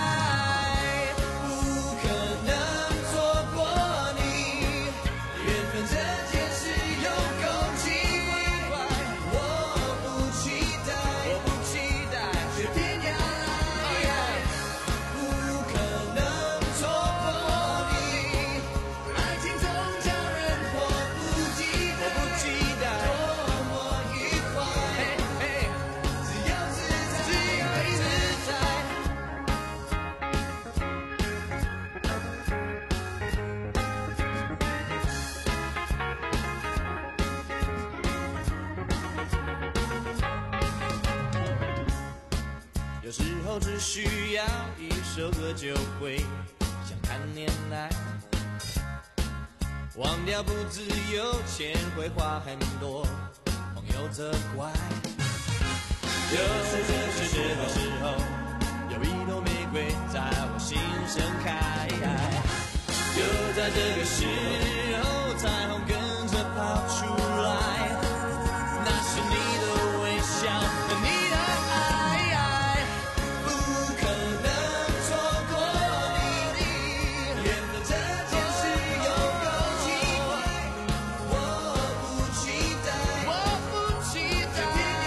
Speaker 7: 有时候只需要一首歌就会想谈恋爱，忘掉不自由，钱会花很多，朋友责怪。就是这个时候，有一朵玫瑰在我心盛开。就在这个时候，彩虹跟着跑出来，那是你的微笑和你的爱，不可能错过你。缘分这件事有够奇怪，我不期待，我不期待，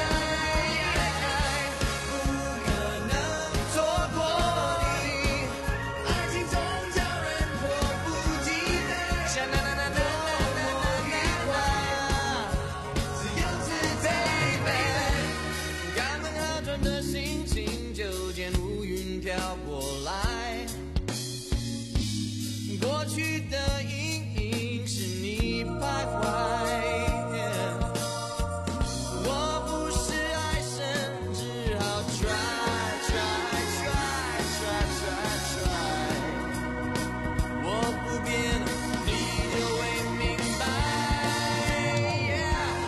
Speaker 7: 不可能错过你。爱情总叫人迫不及待，想那那那那那那愉快，自由自在 baby， 刚刚好转的心情，就见乌云飘过来，过去的阴影是你徘徊。我不是爱神，只好 try try try try try try， 我不变，你就会明白。Yeah。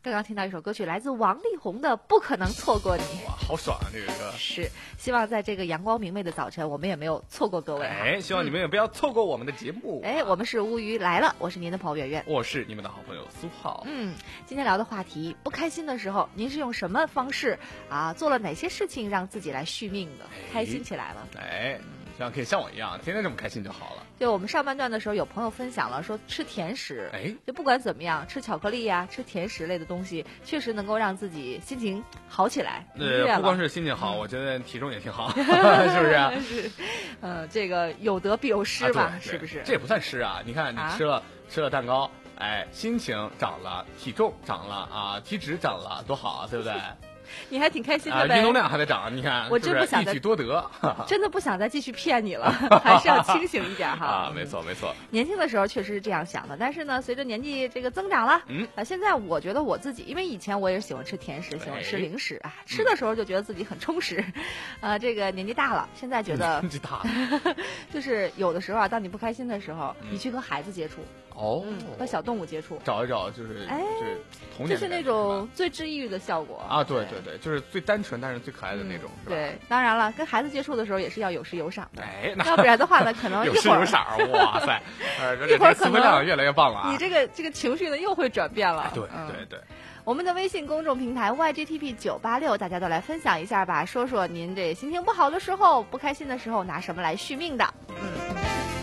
Speaker 1: 刚刚听到一首歌曲，来自王力宏的《不可能错过你》。
Speaker 5: 哇，好爽啊！这个歌
Speaker 1: 是，希望在这个阳光明媚的早晨，我们也没有错过各位。
Speaker 5: 哎，希望你们也不要错过我们的节目。
Speaker 1: 哎，我们是乌鱼来了，我是您的朋友圆圆，
Speaker 5: 我是你们的好朋友苏浩。
Speaker 1: 嗯，今天聊的话题，不开心的时候，您是用什么方式啊？做了哪些事情让自己来续命的，开心起来了？
Speaker 5: 哎，希望可以像我一样，天天这么开心就好了。
Speaker 1: 就我们上半段的时候，有朋友分享了说吃甜食，
Speaker 5: 哎，
Speaker 1: 就不管怎么样，吃巧克力呀、吃甜食类的东西，确实能够让自己心情好起来。
Speaker 5: 呃，不光是心情好，我觉得体重也挺好，是不是？
Speaker 1: 是，呃，这个有得必有失吧，
Speaker 5: 啊、
Speaker 1: 是不是？
Speaker 5: 这也不算失啊！你看，你吃了、啊、吃了蛋糕，哎，心情涨了，体重涨了啊，体脂涨了，多好啊，对不对？
Speaker 1: 你还挺开心的呗，
Speaker 5: 啊、运动量还得涨，你看，
Speaker 1: 我真不想
Speaker 5: 是不是一举多得，
Speaker 1: 真的不想再继续骗你了，还是要清醒一点哈。
Speaker 5: 啊，没错没错。
Speaker 1: 年轻的时候确实是这样想的，但是呢，随着年纪这个增长了，嗯，啊，现在我觉得我自己，因为以前我也是喜欢吃甜食，喜欢吃零食啊，吃的时候就觉得自己很充实，呃，这个年纪大了，现在觉得
Speaker 5: 年纪大了，
Speaker 1: 就是有的时候啊，当你不开心的时候，你去和孩子接触。
Speaker 5: 哦、
Speaker 1: 嗯，和小动物接触，
Speaker 5: 找一找就是
Speaker 1: 哎，
Speaker 5: 就是童年，
Speaker 1: 就是那种最治愈的效果
Speaker 5: 啊！对对对，就是最单纯但是最可爱的那种，
Speaker 1: 嗯、
Speaker 5: 是吧？
Speaker 1: 对，当然了，跟孩子接触的时候也是要有时有赏的，
Speaker 5: 哎，
Speaker 1: 要不然的话呢，可能一会儿
Speaker 5: 有时有赏，哇塞，呃，
Speaker 1: 一会儿可能
Speaker 5: 词汇量越来越棒了啊！
Speaker 1: 你这个这个情绪呢又会转变了。
Speaker 5: 哎、对对对。
Speaker 1: 嗯，我们的微信公众平台 Y G T P 九八六，大家都来分享一下吧，说说您这心情不好的时候、不开心的时候拿什么来续命的。嗯。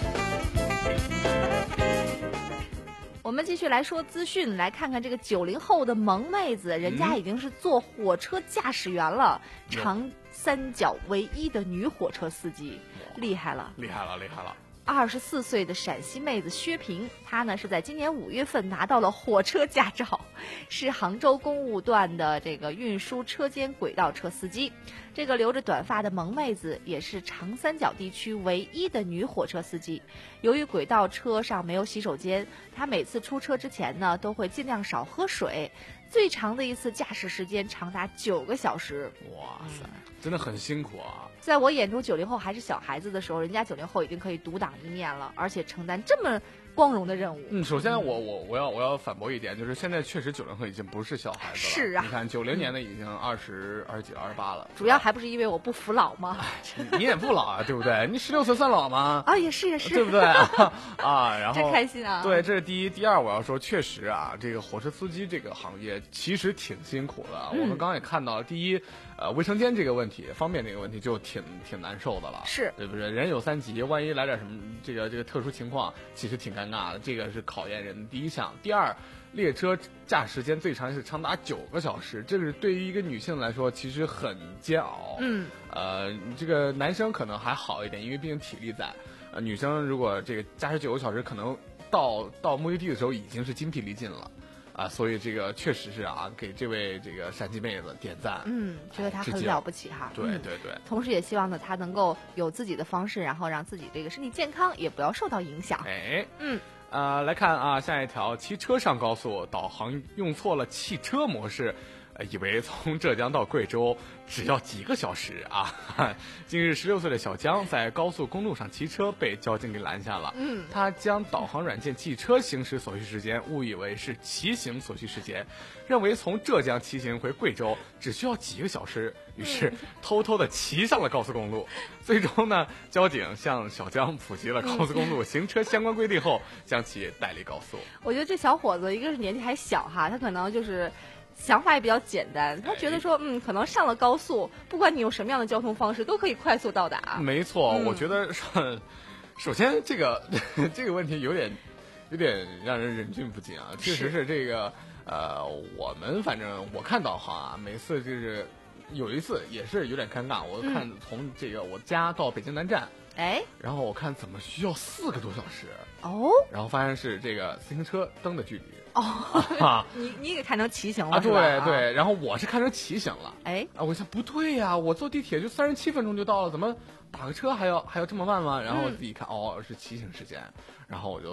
Speaker 1: 我们继续来说资讯，来看看这个九零后的萌妹子，人家已经是做火车驾驶员了，嗯、长三角唯一的女火车司机，厉害了，
Speaker 5: 厉害了，厉害了。
Speaker 1: 二十四岁的陕西妹子薛平，她呢是在今年五月份拿到了火车驾照，是杭州公务段的这个运输车间轨道车司机。这个留着短发的萌妹子也是长三角地区唯一的女火车司机。由于轨道车上没有洗手间，她每次出车之前呢都会尽量少喝水。最长的一次驾驶时间长达九个小时。
Speaker 5: 哇塞，真的很辛苦啊！
Speaker 1: 在我眼中，九零后还是小孩子的时候，人家九零后已经可以独当一面了，而且承担这么光荣的任务。
Speaker 5: 嗯，首先我我我要我要反驳一点，就是现在确实九零后已经不是小孩子了。
Speaker 1: 是啊，
Speaker 5: 你看九零年的已经二十二十几、二十八了。
Speaker 1: 主要还不是因为我不服老吗？
Speaker 5: 你也不老啊，对不对？你十六岁算老吗？
Speaker 1: 啊，也是也是，
Speaker 5: 对不对啊？啊，然后
Speaker 1: 真开心啊！
Speaker 5: 对，这是第一。第二，我要说，确实啊，这个火车司机这个行业其实挺辛苦的。嗯、我们刚刚也看到了，第一，呃，卫生间这个问题、方便这个问题就挺挺难受的了，
Speaker 1: 是
Speaker 5: 对不对？人有三急，万一来点什么这个这个特殊情况，其实挺尴尬的。这个是考验人的第一项。第二，列车驾驶时间最长是长达九个小时，这个是对于一个女性来说其实很煎熬。
Speaker 1: 嗯，
Speaker 5: 呃，这个男生可能还好一点，因为毕竟体力在。呃，女生如果这个驾驶九个小时，可能到到目的地的时候已经是精疲力尽了。啊，所以这个确实是啊，给这位这个陕西妹子点赞。
Speaker 1: 嗯，觉得她很了不起哈。
Speaker 5: 对对对、嗯。
Speaker 1: 同时也希望呢，她能够有自己的方式，然后让自己这个身体健康，也不要受到影响。
Speaker 5: 哎，
Speaker 1: 嗯。
Speaker 5: 呃，来看啊，下一条，骑车上高速，导航用错了汽车模式。呃，以为从浙江到贵州只要几个小时啊！近日，十六岁的小江在高速公路上骑车被交警给拦下了。
Speaker 1: 嗯，
Speaker 5: 他将导航软件汽车行驶所需时间误以为是骑行所需时间，认为从浙江骑行回贵州只需要几个小时，于是偷偷的骑上了高速公路。最终呢，交警向小江普及了高速公路行车相关规定后，将其带离高速。
Speaker 1: 我觉得这小伙子，一个是年纪还小哈，他可能就是想法也比较简单，他觉得说，嗯，可能上了高速，不管你用什么样的交通方式，都可以快速到达。
Speaker 5: 没错，
Speaker 1: 嗯、
Speaker 5: 我觉得首先这个这个问题有点有点让人忍俊不禁啊，确实是这个呃，我们反正我看导航啊，每次就是有一次也是有点尴尬，我看从这个我家到北京南站。
Speaker 1: 哎，
Speaker 5: 然后我看怎么需要四个多小时
Speaker 1: 哦，
Speaker 5: 然后发现是这个自行车蹬的距离
Speaker 1: 哦，
Speaker 5: 啊、
Speaker 1: 你你给看成骑行了
Speaker 5: 啊？对
Speaker 1: 啊
Speaker 5: 对，然后我是看成骑行了，
Speaker 1: 哎
Speaker 5: 啊，我想不对呀、啊，我坐地铁就三十七分钟就到了，怎么打个车还要还要这么慢吗？然后我自己看、嗯、哦是骑行时间，然后我就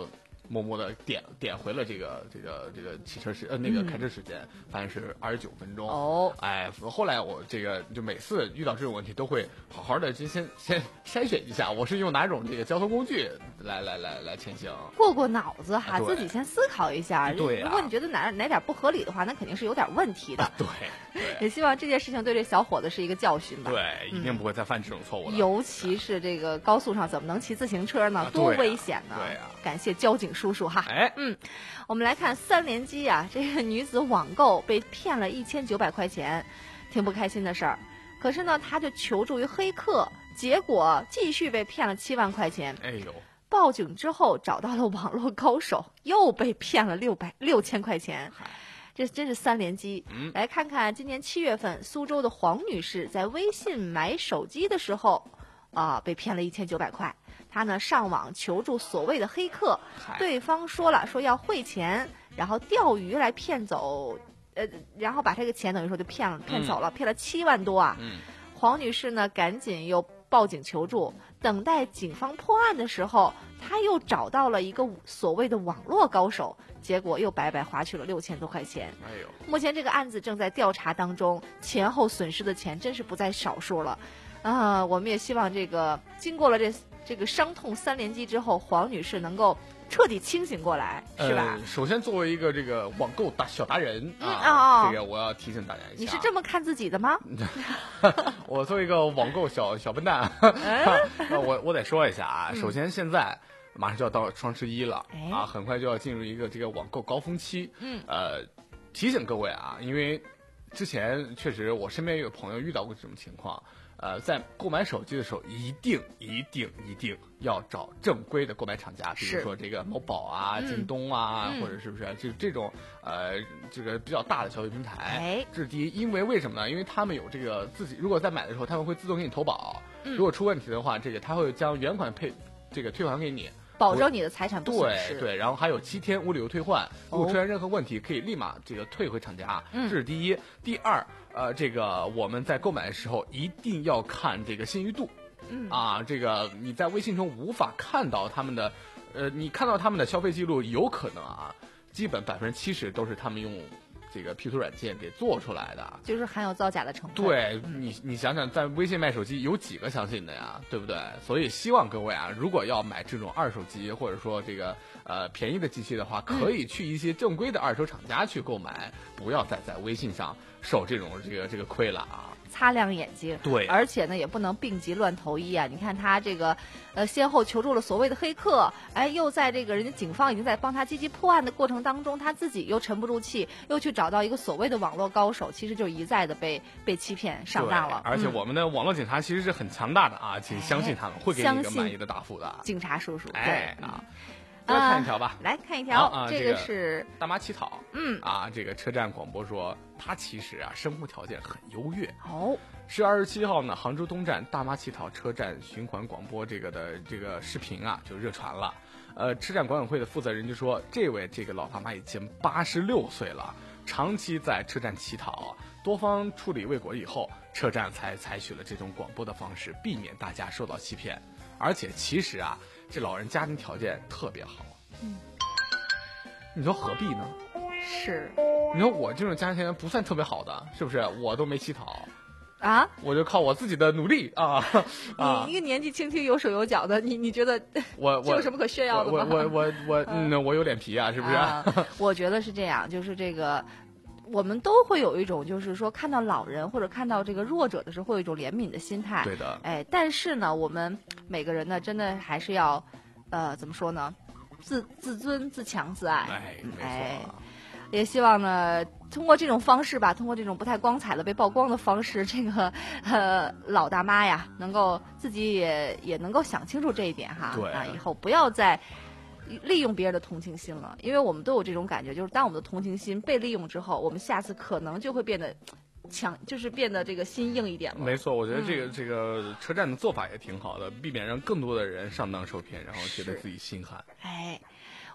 Speaker 5: 默默的点点回了这个这个这个骑车时呃那个开车时间，嗯、发现是二十九分钟。
Speaker 1: 哦，
Speaker 5: 哎，后来我这个就每次遇到这种问题，都会好好的先先先筛选一下，我是用哪种这个交通工具来来来来前行，
Speaker 1: 过过脑子哈，
Speaker 5: 啊、
Speaker 1: 自己先思考一下。
Speaker 5: 对、啊，
Speaker 1: 如果你觉得哪哪点不合理的话，那肯定是有点问题的。
Speaker 5: 啊、对, 对，
Speaker 1: 也希望这件事情对这小伙子是一个教训吧。
Speaker 5: 对，一定不会再犯这种错误的。
Speaker 1: 尤其是这个高速上怎么能骑自行车呢？
Speaker 5: 啊、
Speaker 1: 多危险呢！
Speaker 5: 对呀、啊，
Speaker 1: 感谢交警叔叔哈。
Speaker 5: 哎，
Speaker 1: 嗯，我们来看三连击啊，这个女子网购被骗了一千九百块钱，挺不开心的事儿。可是呢，她就求助于黑客，结果继续被骗了七万块钱。
Speaker 5: 哎呦！
Speaker 1: 报警之后找到了网络高手，又被骗了六百六千块钱。这真是三连击。
Speaker 5: 嗯、
Speaker 1: 来看看今年七月份，苏州的黄女士在微信买手机的时候，啊、呃，被骗了一千九百块。她呢上网求助所谓的黑客，对方说了说要汇钱，然后钓鱼来骗走，呃，然后把这个钱等于说就骗了骗走了，嗯、骗了七万多啊。
Speaker 5: 嗯、
Speaker 1: 黄女士呢赶紧又报警求助，等待警方破案的时候，她又找到了一个所谓的网络高手，结果又白白花去了六千多块钱。
Speaker 5: 哎呦！
Speaker 1: 目前这个案子正在调查当中，前后损失的钱真是不在少数了。啊、呃，我们也希望这个经过了这这个伤痛三连击之后，黄女士能够彻底清醒过来，是吧？
Speaker 5: 呃、首先，作为一个这个网购大小达人、
Speaker 1: 嗯、
Speaker 5: 啊、
Speaker 1: 哦，
Speaker 5: 这个我要提醒大家一下，
Speaker 1: 你是这么看自己的吗？
Speaker 5: 我作为一个网购小小笨蛋，嗯、我我得说一下啊，首先现在马上就要到双十一了、
Speaker 1: 嗯、
Speaker 5: 啊，很快就要进入一个这个网购高峰期。
Speaker 1: 嗯，
Speaker 5: 呃，提醒各位啊，因为之前确实我身边有朋友遇到过这种情况。呃，在购买手机的时候，一定一定一定要找正规的购买厂家，比如说这个某宝啊、京东啊，
Speaker 1: 嗯、
Speaker 5: 或者是不是这这种呃这个比较大的消费平台。
Speaker 1: 哎，
Speaker 5: 这是第一，因为为什么呢？因为他们有这个自己，如果在买的时候，他们会自动给你投保，
Speaker 1: 嗯、
Speaker 5: 如果出问题的话，这个他会将原款配这个退还给你。
Speaker 1: 保证你的财产不损失。
Speaker 5: 对对，然后还有七天无理由退换，如果出现任何问题，可以立马这个退回厂家。
Speaker 1: 嗯，
Speaker 5: 这是第一。第二，呃，这个我们在购买的时候一定要看这个信誉度。
Speaker 1: 嗯
Speaker 5: 啊，这个你在微信中无法看到他们的，呃，你看到他们的消费记录，有可能啊，基本百分之七十都是他们用这个 P 图软件给做出来的，
Speaker 1: 就是含有造假的成分。
Speaker 5: 对、
Speaker 1: 嗯、
Speaker 5: 你，你想想，在微信卖手机有几个相信的呀？对不对？所以希望各位啊，如果要买这种二手机，或者说这个呃便宜的机器的话，可以去一些正规的二手厂家去购买，嗯、不要再在微信上受这种这个这个亏了啊！
Speaker 1: 擦亮眼睛，
Speaker 5: 对，
Speaker 1: 而且呢，也不能病急乱投医啊！你看他这个，呃，先后求助了所谓的黑客，哎，又在这个人家警方已经在帮他积极破案的过程当中，他自己又沉不住气，又去找到一个所谓的网络高手，其实就一再的被被欺骗上当了。
Speaker 5: 而且我们的网络警察其实是很强大的啊，请相信他们会给你一个满意的答复的。
Speaker 1: 警察叔叔，
Speaker 5: 哎
Speaker 1: 对
Speaker 5: 啊。再看一条吧，
Speaker 1: 呃、来看一条，
Speaker 5: 啊、
Speaker 1: 这个是、
Speaker 5: 这个、大妈乞讨，
Speaker 1: 嗯
Speaker 5: 啊，这个车站广播说，他其实啊生活条件很优越。
Speaker 1: 哦，
Speaker 5: 十月二十七号呢，杭州东站大妈乞讨车站循环广播这个的这个视频啊就热传了。呃，车站管委会的负责人就说，这位这个老大妈已经八十六岁了，长期在车站乞讨，多方处理未果以后，车站才采取了这种广播的方式，避免大家受到欺骗。而且其实啊，这老人家庭条件特别好，
Speaker 1: 嗯，
Speaker 5: 你说何必呢？
Speaker 1: 是，
Speaker 5: 你说我这种家庭条件不算特别好的，是不是？我都没乞讨
Speaker 1: 啊，
Speaker 5: 我就靠我自己的努力啊啊！
Speaker 1: 你一个年纪轻轻有手有脚的，你你觉得
Speaker 5: 我我
Speaker 1: 有什么可炫耀的吗？
Speaker 5: 我我我我嗯，我有脸皮啊，是不是？
Speaker 1: 啊、我觉得是这样，就是这个。我们都会有一种，就是说看到老人或者看到这个弱者的时候，会有一种怜悯的心态。
Speaker 5: 对的。
Speaker 1: 哎，但是呢，我们每个人呢，真的还是要，呃，怎么说呢？自自尊、自强、自爱。
Speaker 5: 哎，没错。
Speaker 1: 哎，也希望呢，通过这种方式吧，通过这种不太光彩的被曝光的方式，这个呃老大妈呀，能够自己也也能够想清楚这一点哈。
Speaker 5: 对。
Speaker 1: 啊，以后不要再利用别人的同情心了，因为我们都有这种感觉，就是当我们的同情心被利用之后，我们下次可能就会变得强，就是变得这个心硬一点了。
Speaker 5: 没错，我觉得这个、嗯、这个车站的做法也挺好的，避免让更多的人上当受骗，然后觉得自己心寒。
Speaker 1: 哎，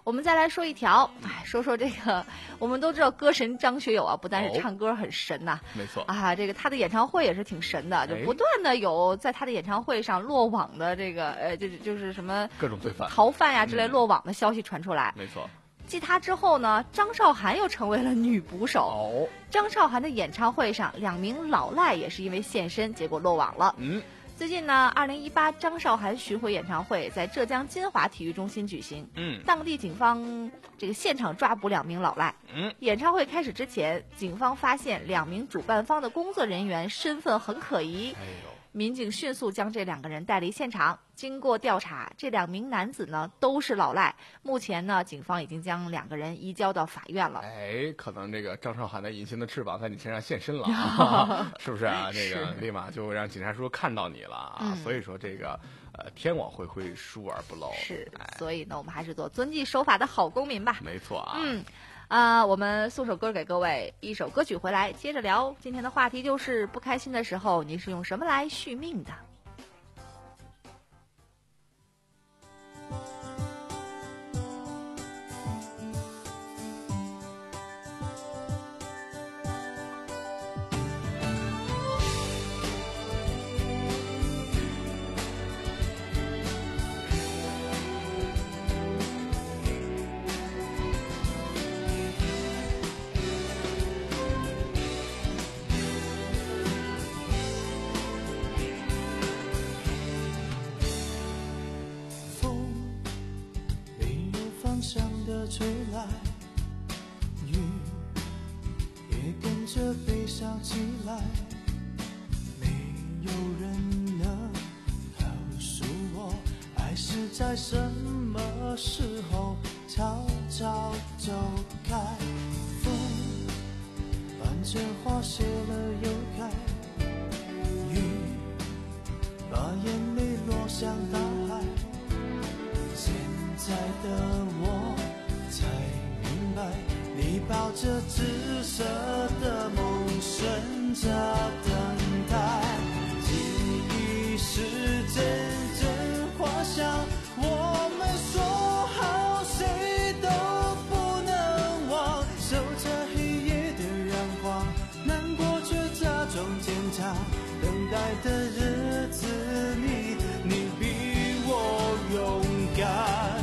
Speaker 1: 我们再来说一条，哎，说说这个，我们都知道歌神张学友啊，不但是唱歌很神呐、啊，
Speaker 5: 没错
Speaker 1: 啊，这个他的演唱会也是挺神的，就不断的有在他的演唱会上落网的这个，呃，就是就是什么
Speaker 5: 各种罪犯、
Speaker 1: 逃犯呀之类
Speaker 5: 嗯、
Speaker 1: 落网的消息传出来。
Speaker 5: 没错。
Speaker 1: 继他之后呢，张韶涵又成为了女捕手。
Speaker 5: 哦，
Speaker 1: 张韶涵的演唱会上，两名老赖也是因为现身，结果落网了。
Speaker 5: 嗯。
Speaker 1: 最近呢，二零一八张韶涵巡回演唱会在浙江金华体育中心举行。
Speaker 5: 嗯，
Speaker 1: 当地警方这个现场抓捕两名老赖。
Speaker 5: 嗯，
Speaker 1: 演唱会开始之前，警方发现两名主办方的工作人员身份很可疑。
Speaker 5: 哎呦，
Speaker 1: 民警迅速将这两个人带离现场。经过调查，这两名男子呢都是老赖。目前呢，警方已经将两个人移交到法院了。
Speaker 5: 哎，可能这个张韶涵的隐形的翅膀在你身上现身了，啊、是不是啊？这个立马就让警察叔叔看到你了啊！
Speaker 1: 嗯、
Speaker 5: 所以说这个呃，天网恢恢，疏而不漏。
Speaker 1: 是，
Speaker 5: 哎、
Speaker 1: 所以呢，我们还是做遵纪守法的好公民吧。
Speaker 5: 没错啊。
Speaker 1: 嗯。啊、呃，我们送首歌给各位，一首歌曲回来接着聊。今天的话题就是不开心的时候，你是用什么来续命的？
Speaker 7: 吹来，雨也跟着悲伤起来，没有人能告诉我，爱是在什么时候悄悄走开。风伴着花谢了又开，雨把眼泪落向大海，现在的我才明白，你抱着紫色的梦，顺着等待。记忆是阵阵花香，我们说好谁都不能忘。守着黑夜的阳光，难过却假装坚强。等待的日子里，你比我勇敢。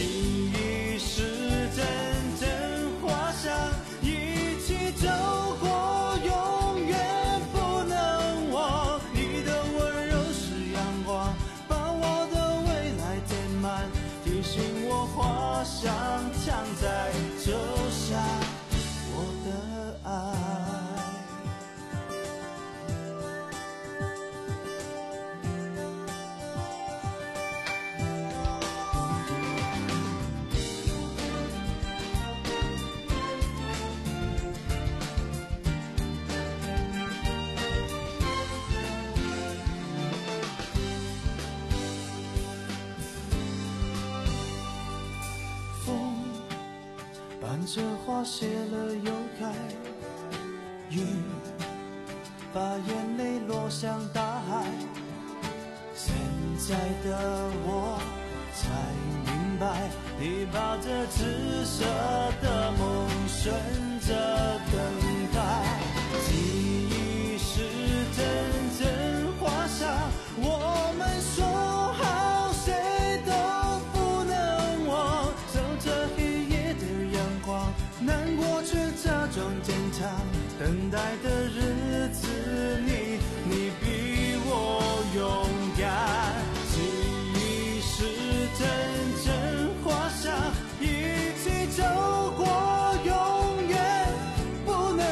Speaker 7: 走过永远不能忘，你的温柔是阳光，把我的未来填满，提醒我花香藏在手下我的爱。这花谢了又开，雨把眼泪落向大海。现在的我才明白，你把这紫色的梦顺着等待。记忆是阵阵花香，我们说好谁都不能忘。守着黑夜的阳光，难过却假装坚强。等待的日子里，你比我勇敢。记忆是阵阵花香，一起走过永远不能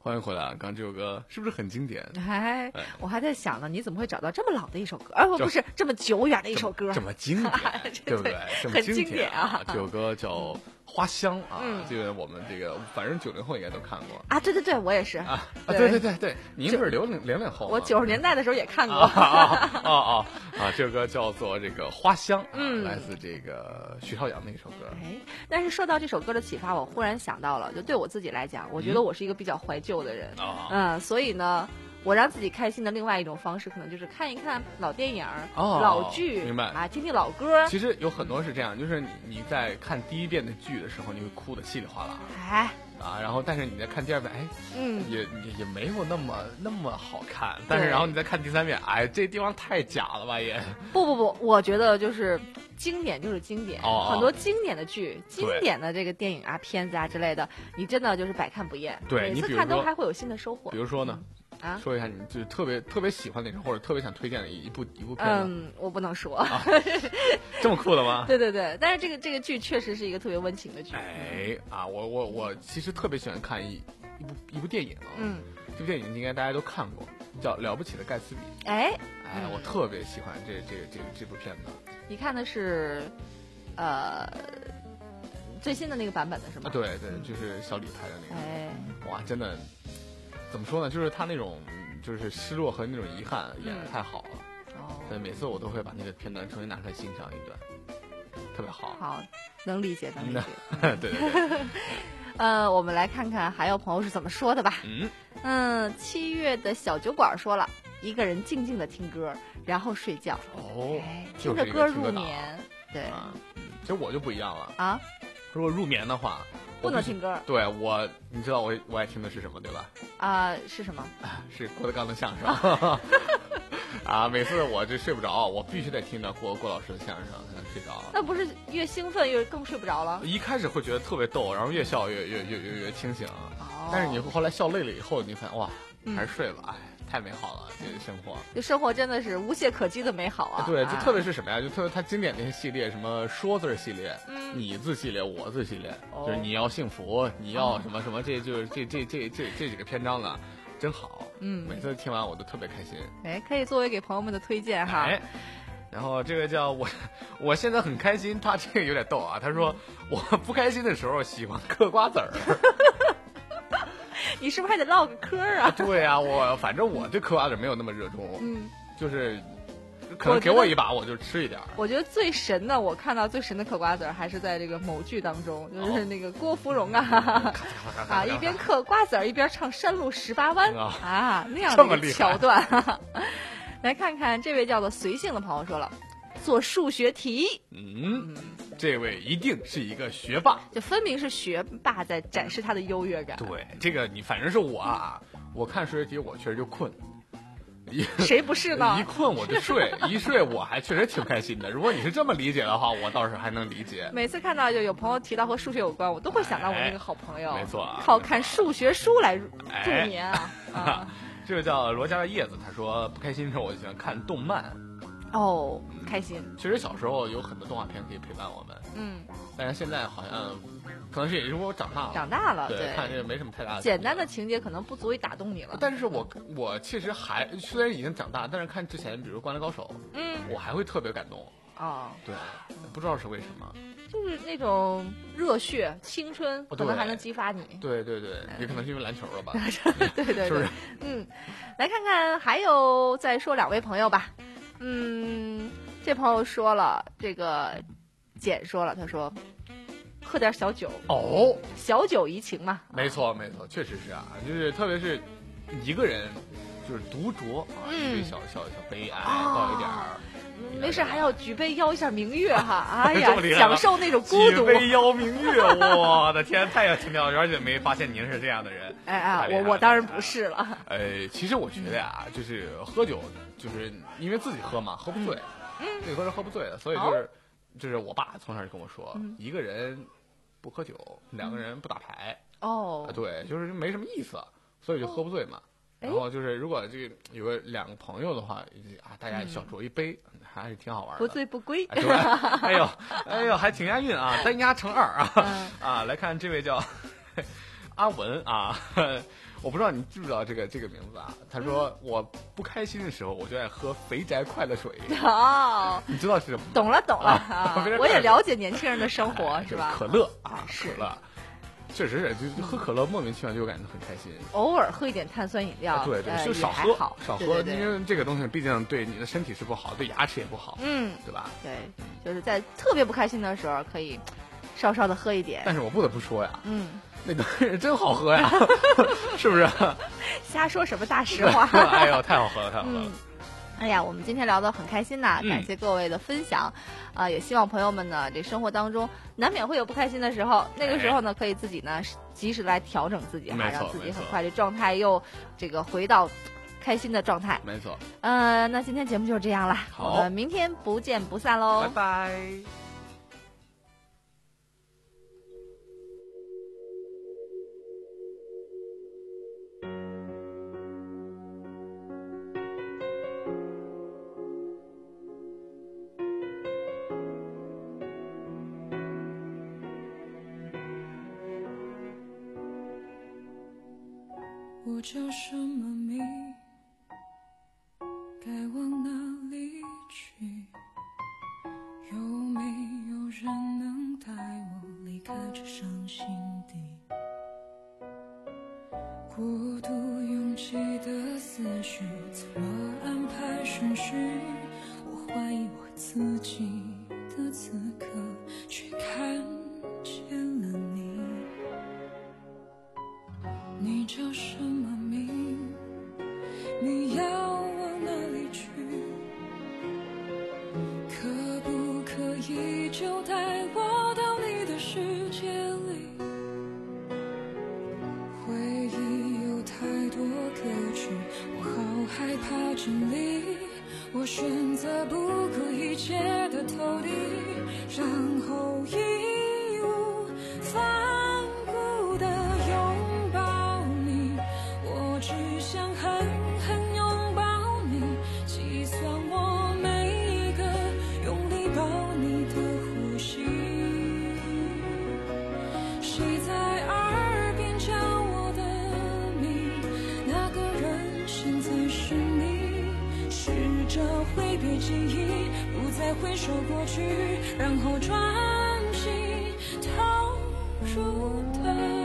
Speaker 5: 欢迎回来！刚刚这首歌是不是很经典？
Speaker 1: 哎，我还在想呢，你怎么会找到这么老的一首歌？啊，不，不是这么久远的一首歌，
Speaker 5: 这么经典，对不对？这么
Speaker 1: 很
Speaker 5: 经
Speaker 1: 经典啊！
Speaker 5: 这首歌叫《花香》啊，
Speaker 1: 嗯
Speaker 5: 这个我们这个反正九零后应该都看过
Speaker 1: 啊。对对对，我也是
Speaker 5: 啊。对对对对，您是零零零零后，
Speaker 1: 我九十年代的时候也看过。
Speaker 5: 啊啊啊啊！啊，这首歌叫做这个《花香》，
Speaker 1: 嗯，
Speaker 5: 来自这个徐少阳的一首歌。
Speaker 1: 哎，但是受到这首歌的启发，我忽然想到了，就对我自己来讲，我觉得我是一个比较怀旧的人，
Speaker 5: 啊、
Speaker 1: 嗯，所以呢，我让自己开心的另外一种方式，可能就是看一看老电影、
Speaker 5: 哦、
Speaker 1: 老剧，
Speaker 5: 明白
Speaker 1: 啊，听听老歌。
Speaker 5: 其实有很多是这样，就是你你在看第一遍的剧的时候，你会哭得稀里哗啦，
Speaker 1: 哎，
Speaker 5: 啊，然后但是你在看第二遍，哎，
Speaker 1: 嗯，
Speaker 5: 也也也没有那么那么好看，但是然后你再看第三遍，哎，这地方太假了吧也。
Speaker 1: 不不不，我觉得就是经典就是经典，
Speaker 5: 哦、
Speaker 1: 很多经典的剧、经典的这个电影啊、片子啊之类的，你真的就是百看不厌，
Speaker 5: 对，
Speaker 1: 每次看都还会有新的收获。
Speaker 5: 比如说呢？
Speaker 1: 啊，
Speaker 5: 说一下你就是特别特别喜欢哪种，或者特别想推荐的一部一部片子。
Speaker 1: 嗯，我不能说。
Speaker 5: 啊、这么酷的吗？
Speaker 1: 对对对，但是这个这个剧确实是一个特别温情的剧。
Speaker 5: 哎啊，我我我其实特别喜欢看一一部一部电影。
Speaker 1: 嗯，
Speaker 5: 这部电影应该大家都看过，叫《了不起的盖茨比》。
Speaker 1: 哎
Speaker 5: 哎，我特别喜欢这这这这部片子。
Speaker 1: 你看的是，呃，最新的那个版本的是吗？
Speaker 5: 啊，对对，就是小李拍的那个。
Speaker 1: 哎，
Speaker 5: 哇，真的。怎么说呢？就是他那种就是失落和那种遗憾演得太好了，
Speaker 1: 哦、
Speaker 5: 所以每次我都会把那个片段重新拿出来欣赏一段，特别好。
Speaker 1: 好，能理解，能理解。
Speaker 5: 对对对。
Speaker 1: 呃，我们来看看还有朋友是怎么说的吧。
Speaker 5: 嗯
Speaker 1: 嗯，七月的小酒馆说了，一个人静静的听歌，然后睡觉。
Speaker 5: 哦，
Speaker 1: 哎、
Speaker 5: 听
Speaker 1: 着歌入眠。对、
Speaker 5: 啊，其实我就不一样了
Speaker 1: 啊。
Speaker 5: 如果入眠的话。
Speaker 1: 不能听歌，
Speaker 5: 对我，你知道我我爱听的是什么对吧？
Speaker 1: 啊、呃，是什么？
Speaker 5: 是郭德纲的相声。啊，每次我这睡不着，我必须得听着郭郭老师的相声才能睡着。
Speaker 1: 那不是越兴奋越更睡不着了？
Speaker 5: 一开始会觉得特别逗，然后越笑越越越越越清醒。
Speaker 1: 哦。
Speaker 5: 但是你后来笑累了以后，你发现哇，还是睡吧，哎、嗯。太美好了，这个生活，
Speaker 1: 这生活真的是无懈可击的美好啊！
Speaker 5: 对，就特别是什么呀？就特别它经典那些系列，什么说字系列、
Speaker 1: 嗯、
Speaker 5: 你字系列、我字系列，
Speaker 1: 哦、
Speaker 5: 就是你要幸福，你要什么什么，这就是这这这这这几个篇章呢，真好。
Speaker 1: 嗯，
Speaker 5: 每次听完我都特别开心。
Speaker 1: 哎，可以作为给朋友们的推荐哈。
Speaker 5: 哎，然后这个叫我，我现在很开心。他这个有点逗啊，他说我不开心的时候喜欢嗑瓜子儿。
Speaker 1: 你是不是还得唠个嗑啊？
Speaker 5: 对啊，我反正我对嗑瓜子没有那么热衷，
Speaker 1: 嗯，
Speaker 5: 就是可能给我一把我就吃一点。
Speaker 1: 我觉得最神的，我看到最神的嗑瓜子还是在这个某剧当中，就是那个郭芙蓉啊，哦、啊一边嗑瓜子一边唱《山路十八弯》啊, 啊那样的一个桥段。来看看这位叫做随性的朋友说了。做数学题，
Speaker 5: 嗯，这位一定是一个学霸，
Speaker 1: 就分明是学霸在展示他的优越感。
Speaker 5: 对，这个你反正是我啊，我看数学题我确实就困，
Speaker 1: 谁不是呢？
Speaker 5: 一困我就睡，一睡我还确实挺开心的。如果你是这么理解的话，我倒是还能理解。
Speaker 1: 每次看到就有朋友提到和数学有关，我都会想到我那个好朋友，
Speaker 5: 哎、没错、啊，
Speaker 1: 靠看数学书来助眠啊。
Speaker 5: 哎、啊这个叫罗家的叶子，他说不开心的时候我喜欢看动漫。
Speaker 1: 哦，开心。
Speaker 5: 其实小时候有很多动画片可以陪伴我们，
Speaker 1: 嗯，
Speaker 5: 但是现在好像可能是也是我长大了，
Speaker 1: 长大了，
Speaker 5: 对，
Speaker 1: 对
Speaker 5: 看这个没什么太大的
Speaker 1: 简单的情节可能不足以打动你了。
Speaker 5: 但是我我其实还虽然已经长大，但是看之前比如《灌篮高手》，
Speaker 1: 嗯，
Speaker 5: 我还会特别感动。
Speaker 1: 哦，
Speaker 5: 对，不知道是为什么，
Speaker 1: 就是那种热血青春，可能还能激发你。
Speaker 5: 对对对，也可能是因为篮球了吧？
Speaker 1: 对对对，
Speaker 5: 是不是？
Speaker 1: 嗯，来看看还有再说两位朋友吧。嗯，这朋友说了，这个简说了，他说喝点小酒
Speaker 5: 哦，
Speaker 1: 小酒怡情嘛。
Speaker 5: 没错没错，确实是啊，就是特别是一个人就是独酌啊，一杯小小小杯，哎，倒一点儿。
Speaker 1: 没事，还要举杯邀一下明月哈！哎呀，享受那种孤独。
Speaker 5: 举杯邀明月，我的天，太有情调了！而且没发现您是这样的人。
Speaker 1: 哎哎，我我当然不是了。
Speaker 5: 呃，其实我觉得呀，就是喝酒，就是因为自己喝嘛，喝不醉，
Speaker 1: 嗯，
Speaker 5: 自己喝是喝不醉的，所以就是就是我爸从小就跟我说，一个人不喝酒，两个人不打牌。
Speaker 1: 哦，
Speaker 5: 对，就是没什么意思，所以就喝不醉嘛。然后就是，如果这个有个两个朋友的话，啊，大家小酌一杯，嗯、还是挺好玩的。
Speaker 1: 不醉不归。
Speaker 5: 哎, 哎呦，哎呦，还挺押韵啊，单押成二啊、嗯、啊！来看这位叫阿文啊， 我不知道你知不知道这个这个名字啊？他说我不开心的时候，我就爱喝肥宅快乐水。
Speaker 1: 哦，
Speaker 5: 你知道是什么？
Speaker 1: 懂了懂了
Speaker 5: 啊
Speaker 1: 啊
Speaker 5: 非常！
Speaker 1: 我也了解年轻人的生活，
Speaker 5: 哎
Speaker 1: 是吧？
Speaker 5: 可乐啊，
Speaker 1: 是
Speaker 5: 可乐，确实是，就喝可乐莫名其妙就感觉很开心。
Speaker 1: 偶尔喝一点碳酸饮料，
Speaker 5: 啊对对，
Speaker 1: 呃
Speaker 5: 就少喝
Speaker 1: 也还好，
Speaker 5: 少喝，
Speaker 1: 对对对
Speaker 5: 因为这个东西毕竟对你的身体是不好，对牙齿也不好，
Speaker 1: 嗯，
Speaker 5: 对吧？
Speaker 1: 对，就是在特别不开心的时候，可以稍稍的喝一点。
Speaker 5: 但是我不得不说呀，
Speaker 1: 嗯，
Speaker 5: 那东西真好喝呀，是不是？
Speaker 1: 瞎说什么大实话？
Speaker 5: 哎呦，太好喝了，太好喝了。
Speaker 1: 嗯哎呀，我们今天聊得很开心呐，
Speaker 5: 嗯
Speaker 1: 感谢各位的分享，啊、也希望朋友们呢，这生活当中难免会有不开心的时候，那个时候呢，可以自己呢及时来调整自己哈，
Speaker 5: 没错
Speaker 1: 让自己
Speaker 5: 没错
Speaker 1: 很快这状态又这个回到开心的状态。
Speaker 5: 没错，
Speaker 1: 呃，那今天节目就是这样啦，
Speaker 5: 好
Speaker 1: 我们明天不见不散喽，
Speaker 5: 拜拜。
Speaker 6: 我叫什么名？该往哪里去？有没有人能带我离开这伤心地？过度拥挤的思绪，怎么安排顺序？我怀疑我自己的此刻，却看见了你。你叫什么名？你要往哪里去？可不可以就带我到你的世界里？回忆有太多歌曲，我好害怕真理。我选择不顾一切的投递，然后义无反顾的拥抱你。我只想狠狠拥抱你，计算我每一个用力抱你的呼吸。谁在耳边叫我的名？那个人现在是你。试着挥别记忆，不再回首过去，然后专心投入的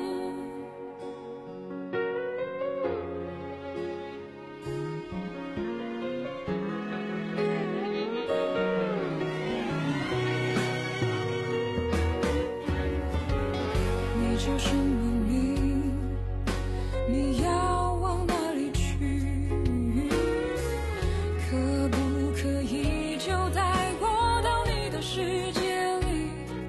Speaker 6: 你叫什么名？你要往哪里去？可不可以就带我到你的世界里？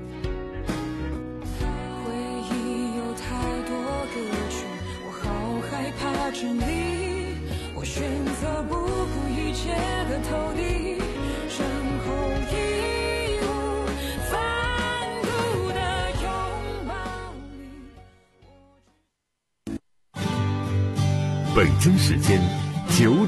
Speaker 6: 回忆有太多歌曲，我好害怕真理。我选择不顾一切的投递，然后义无反顾的拥抱你。
Speaker 2: 北京时间九